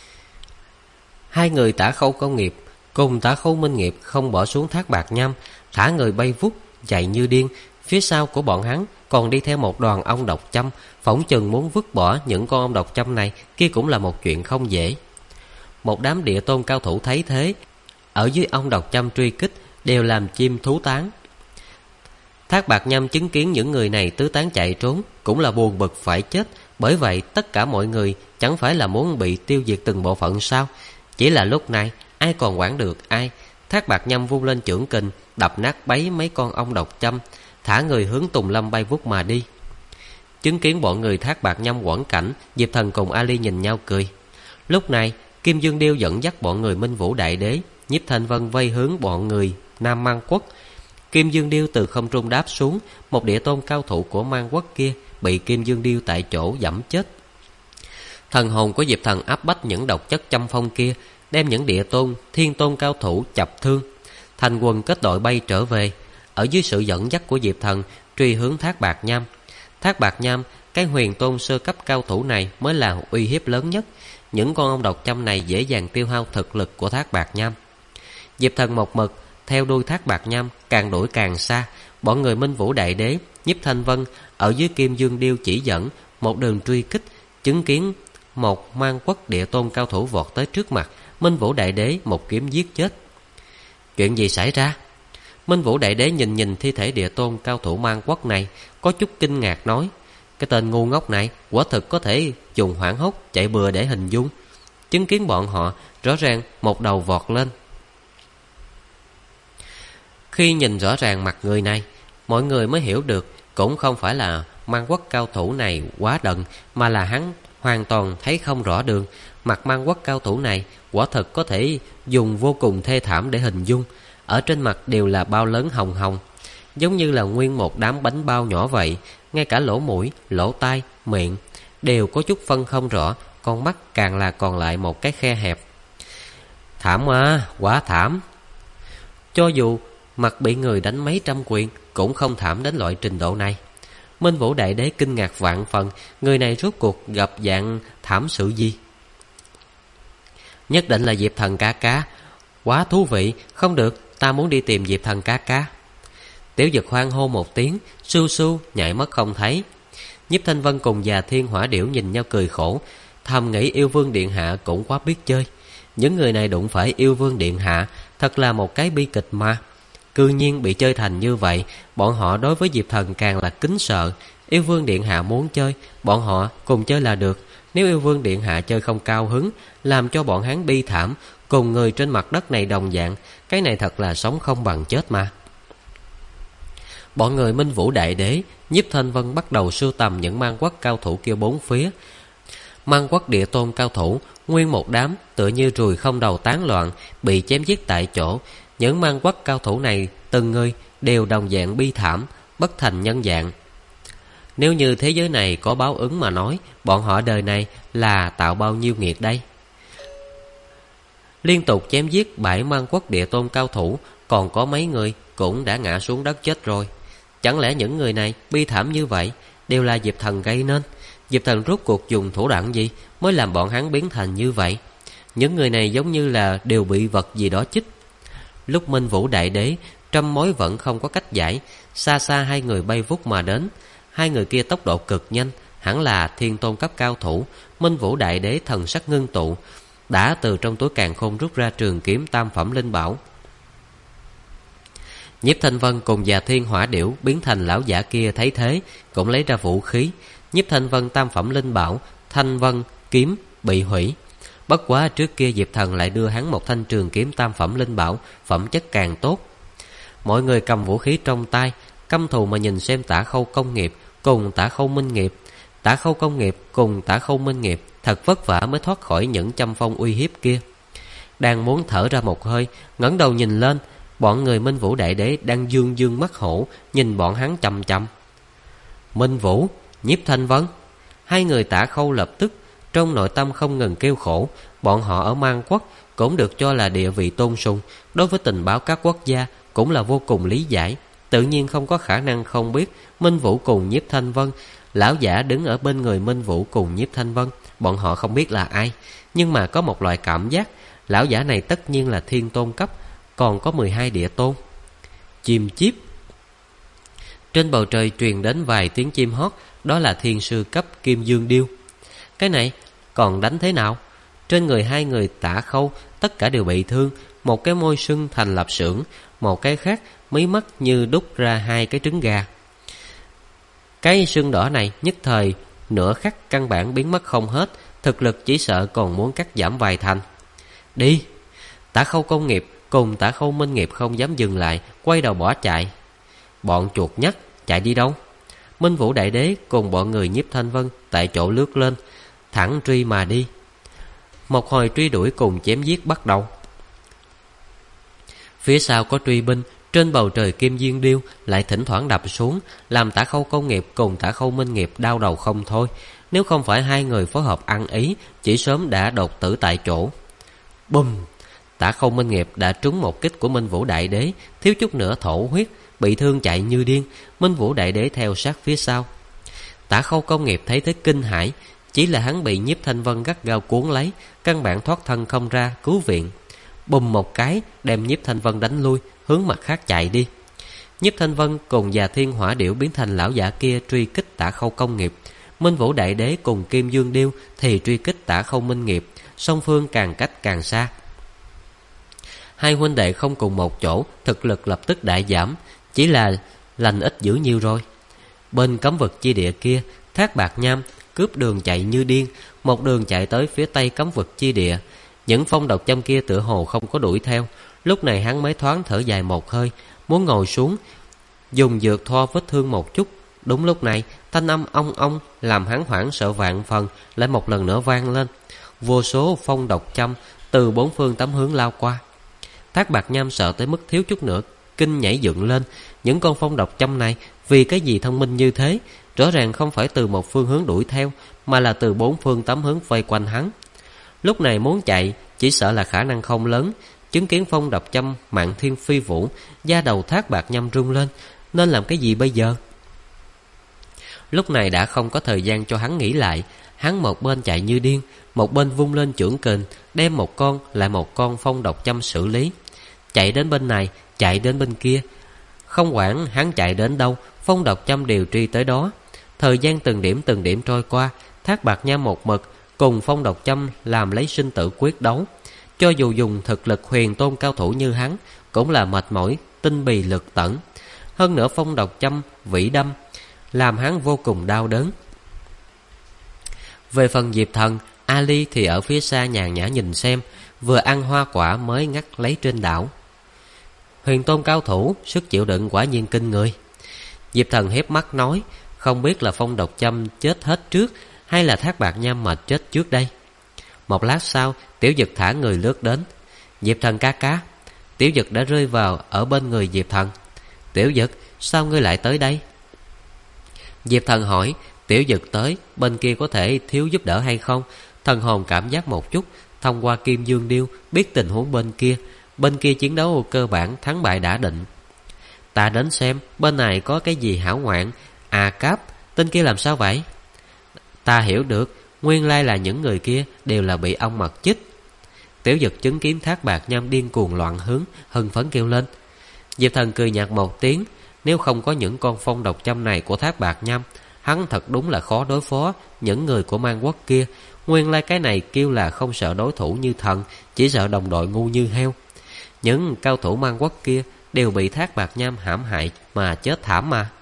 Hai người Tả Khâu Công Nghiệp cùng Tả Khâu Minh Nghiệp không bỏ xuống Thác Bạt Nham, thả người bay vút chạy như điên. Phía sau của bọn hắn còn đi theo một đoàn ong độc châm, phỏng chừng muốn vứt bỏ những con ong độc châm này, kia cũng là một chuyện không dễ. Một đám địa tôn cao thủ thấy thế, ở dưới ong độc châm truy kích, đều làm chim thú tán. Thác Bạt Nham chứng kiến những người này tứ tán chạy trốn, cũng là buồn bực phải chết. Bởi vậy tất cả mọi người chẳng phải là muốn bị tiêu diệt từng bộ phận sao? Chỉ là lúc này ai còn quản được ai. Thác Bạt Nham vung lên chưởng kình, đập nát bấy mấy con ong độc châm, thả người hướng Tùng Lâm bay vút mà đi. Chứng kiến bọn người Thác Bạt Nham quẫn cảnh, Diệp Thần cùng Ali nhìn nhau cười. Lúc này Kim Dương Điêu dẫn dắt bọn người Minh Vũ Đại Đế, Nhiếp Thanh Vân vây hướng bọn người Nam Mang Quốc. Kim Dương Điêu từ không trung đáp xuống, một địa tôn cao thủ của Mang Quốc kia bị Kim Dương Điêu tại chỗ giẫm chết. Thần hồn của Diệp Thần áp bách những độc chất châm phong kia, đem những địa tôn, thiên tôn cao thủ chập thương. Thành quần kết đội bay trở về, ở dưới sự dẫn dắt của Diệp Thần truy hướng Thác Bạt Nham. Thác Bạt Nham, cái huyền tôn sơ cấp cao thủ này mới là uy hiếp lớn nhất. Những con ong độc châm này dễ dàng tiêu hao thực lực của Thác Bạt Nham. Diệp Thần một mực theo đuôi Thác Bạt Nham, càng đuổi càng xa. Bọn người Minh Vũ Đại Đế, Nhiếp Thanh Vân ở dưới Kim Dương Điêu chỉ dẫn, một đường truy kích. Chứng kiến một Mang Quốc địa tôn cao thủ vọt tới trước mặt, Minh Vũ Đại Đế một kiếm giết chết. Chuyện gì xảy ra? Minh Vũ Đại Đế nhìn thi thể địa tôn cao thủ Mang Quốc này, có chút kinh ngạc nói. Cái tên ngu ngốc này quả thực có thể dùng hoảng hốt chạy bừa để hình dung. Chứng kiến bọn họ, rõ ràng một đầu vọt lên. Khi nhìn rõ ràng mặt người này, mọi người mới hiểu được cũng không phải là Mang Quốc cao thủ này quá đần, mà là hắn hoàn toàn thấy không rõ đường. Mặt Mang Quốc cao thủ này quả thật có thể dùng vô cùng thê thảm để hình dung. Ở trên mặt đều là bao lớn hồng hồng, giống như là nguyên một đám bánh bao nhỏ vậy. Ngay cả lỗ mũi, lỗ tai, miệng đều có chút phân không rõ, con mắt càng là còn lại một cái khe hẹp. Thảm à, quá thảm. Cho dù mặt bị người đánh mấy trăm quyền cũng không thảm đến loại trình độ này. Minh Vũ Đại Đế kinh ngạc vạn phần, người này rốt cuộc gặp dạng thảm sự gì? Nhất định là Diệp Thần ca ca. Quá thú vị, không được, ta muốn đi tìm Diệp Thần ca ca. Tiểu Dực hoan hô một tiếng, su su nhảy mất không thấy. Nhiếp Thanh Vân cùng Già Thiên Hỏa Điểu nhìn nhau cười khổ, thầm nghĩ yêu vương điện hạ cũng quá biết chơi. Những người này đụng phải yêu vương điện hạ, thật là một cái bi kịch mà. Cư nhiên bị chơi thành như vậy, bọn họ đối với Diệp Thần càng là kính sợ. Yêu vương điện hạ muốn chơi, bọn họ cùng chơi là được. Nếu yêu vương điện hạ chơi không cao hứng, làm cho bọn hắn bi thảm, cùng người trên mặt đất này đồng dạng, cái này thật là sống không bằng chết mà. Bọn người Minh Vũ Đại Đế, Nhiếp Thanh Vân bắt đầu sưu tầm những mang quốc cao thủ kia bốn phía. Mang quốc địa tôn cao thủ, nguyên một đám tựa như ruồi không đầu tán loạn, bị chém giết tại chỗ. Những mang quốc cao thủ này từng người đều đồng dạng bi thảm, bất thành nhân dạng. Nếu như thế giới này có báo ứng mà nói, bọn họ đời này là tạo bao nhiêu nghiệt đây? Liên tục chém giết 7 mang quốc địa tôn cao thủ, còn có mấy người cũng đã ngã xuống đất chết rồi. Chẳng lẽ những người này bi thảm như vậy đều là Diệp Thần gây nên? Diệp Thần rốt cuộc dùng thủ đoạn gì mới làm bọn hắn biến thành như vậy? Những người này giống như là đều bị vật gì đó chích. Lúc Minh Vũ Đại Đế trăm mối vẫn không có cách giải, xa xa hai người bay vút mà đến. Hai người kia tốc độ cực nhanh, hẳn là thiên tôn cấp cao thủ. Minh Vũ Đại Đế thần sắc ngưng tụ, đã từ trong túi càn khôn rút ra trường kiếm tam phẩm linh bảo. Nhiếp Thanh Vân cùng Già Thiên Hỏa Điểu biến thành lão giả kia thấy thế, cũng lấy ra vũ khí. Nhiếp Thanh Vân tam phẩm linh bảo Thanh Vân kiếm bị hủy. Bất quá trước kia Diệp Thần lại đưa hắn một thanh trường kiếm tam phẩm linh bảo, phẩm chất càng tốt. Mọi người cầm vũ khí trong tay, căm thù mà nhìn xem Tả Khâu Công Nghiệp cùng Tả Khâu Minh Nghiệp. Tả Khâu Công Nghiệp cùng Tả Khâu Minh Nghiệp thật vất vả mới thoát khỏi những châm phong uy hiếp kia. Đang muốn thở ra một hơi, ngẩng đầu nhìn lên, bọn người Minh Vũ Đại Đế đang dương dương mắt hổ nhìn bọn hắn chằm chằm. Minh Vũ, Nhiếp Thanh Vân, hai người Tả Khâu lập tức trong nội tâm không ngừng kêu khổ. Bọn họ ở Mang Quốc cũng được cho là địa vị tôn sùng, đối với tình báo các quốc gia cũng là vô cùng lý giải, tự nhiên không có khả năng không biết Minh Vũ cùng Nhiếp Thanh Vân. Lão giả đứng ở bên người Minh Vũ cùng Nhiếp Thanh Vân, bọn họ không biết là ai, nhưng mà có một loại cảm giác, lão giả này tất nhiên là thiên tôn cấp, còn có 12 địa tôn. Chim chíp. Trên bầu trời truyền đến vài tiếng chim hót, đó là thiên sư cấp Kim Dương Điêu. Cái này còn đánh thế nào? Trên người hai người Tả Khâu tất cả đều bị thương, một cái môi sưng thành lạp xưởng, một cái khác mí mắt như đúc ra hai cái trứng gà. Cái sưng đỏ này nhất thời nửa khắc căn bản biến mất không hết, thực lực chỉ sợ còn muốn cắt giảm vài thành. Đi! Tả Khâu Công Nghiệp cùng Tả Khâu Minh Nghiệp không dám dừng lại, quay đầu bỏ chạy. Bọn chuột nhắt chạy đi đâu? Minh Vũ Đại Đế cùng bọn người Nhiếp Thanh Vân tại chỗ lướt lên, thẳng truy mà đi. Một hồi truy đuổi cùng chém giết bắt đầu. Phía sau có truy binh, trên bầu trời Kim Dương Điêu lại thỉnh thoảng đập xuống, làm Tả Khâu Công Nghiệp cùng Tả Khâu Minh Nghiệp đau đầu không thôi. Nếu không phải hai người phối hợp ăn ý, chỉ sớm đã đột tử tại chỗ. Bùm! Tả Khâu Minh Nghiệp đã trúng một kích của Minh Vũ Đại Đế, thiếu chút nữa thổ huyết, bị thương chạy như điên. Minh Vũ Đại Đế theo sát phía sau. Tả Khâu Công Nghiệp thấy thế kinh hãi, chỉ là hắn bị Nhiếp Thanh Vân gắt gao cuốn lấy, căn bản thoát thân không ra cứu viện. Bùm một cái đem Nhiếp Thanh Vân đánh lui, hướng mặt khác chạy đi. Nhiếp Thanh Vân cùng Già Thiên Hỏa Điểu biến thành lão giả kia truy kích Tả Khâu Công Nghiệp. Minh Vũ Đại Đế cùng Kim Dương Điêu thì truy kích Tả Khâu Minh Nghiệp, song phương càng cách càng xa. Hai huynh đệ không cùng một chỗ, thực lực lập tức đại giảm, chỉ là lành ít dữ nhiêu rồi. Bên cấm vực chi địa kia, Thác Bạt Nham cướp đường chạy như điên, một đường chạy tới phía tây cấm vực chi địa. Những phong độc châm kia tựa hồ không có đuổi theo. Lúc này hắn mới thoáng thở dài một hơi, muốn ngồi xuống dùng dược thoa vết thương một chút. Đúng lúc này, thanh âm ong ong làm hắn hoảng sợ vạn phần lại một lần nữa vang lên. Vô số phong độc châm từ bốn phương tám hướng lao qua. Thác Bạt Nham sợ tới mức thiếu chút nữa kinh nhảy dựng lên. Những con phong độc châm này vì cái gì thông minh như thế? Rõ ràng không phải từ một phương hướng đuổi theo, mà là từ bốn phương tám hướng vây quanh hắn. Lúc này muốn chạy chỉ sợ là khả năng không lớn. Chứng kiến phong độc châm mạn thiên phi vũ, da đầu Thác Bạt Nham rung lên. Nên làm cái gì bây giờ? Lúc này đã không có thời gian cho hắn nghĩ lại. Hắn một bên chạy như điên, một bên vung lên chưởng kình, đem một con lại một con phong độc châm xử lý. Chạy đến bên này, chạy đến bên kia. Không quản hắn chạy đến đâu, Phong Độc Châm đều truy tới đó. Thời gian từng điểm trôi qua, Thác Bạt Nham một mực cùng Phong Độc Châm làm lấy sinh tử quyết đấu. Cho dù dùng thực lực huyền tôn cao thủ như hắn, cũng là mệt mỏi, tinh bì lực tẫn. Hơn nữa Phong Độc Châm vĩ đâm, làm hắn vô cùng đau đớn. Về phần Diệp Thần, Ali thì ở phía xa nhàn nhã nhìn xem, vừa ăn hoa quả mới ngắt lấy trên đảo. Huyền tôn cao thủ, sức chịu đựng quả nhiên kinh người. Diệp Thần hiếp mắt nói, không biết là Phong Độc Châm chết hết trước hay là Thác Bạt Nham mệt chết trước đây. Một lát sau, Tiểu Dực thả người lướt đến. Diệp Thần ca ca. Tiểu Dực đã rơi vào ở bên người Diệp Thần. Tiểu Dực, sao ngươi lại tới đây? Diệp Thần hỏi. Tiểu Dực tới, bên kia có thể thiếu giúp đỡ hay không? Thần hồn cảm giác một chút, thông qua Kim Dương Điêu biết tình huống bên kia. Bên kia chiến đấu cơ bản thắng bại đã định. Ta đến xem bên này có cái gì hảo ngoạn. À Cáp, tên kia làm sao vậy? Ta hiểu được, nguyên lai là những người kia đều là bị ong mật chích. Tiểu Dực chứng kiến Thác Bạt Nham điên cuồng loạn hướng, hưng phấn kêu lên. Diệp Thần cười nhạt một tiếng. Nếu không có những con Phong Độc Châm này của Thác Bạt Nham, hắn thật đúng là khó đối phó những người của Man Quốc kia. Nguyên lai cái này kêu là không sợ đối thủ như thần, chỉ sợ đồng đội ngu như heo. Những cao thủ Man Quốc kia đều bị Thác Bạt Nham hãm hại mà chết thảm mà.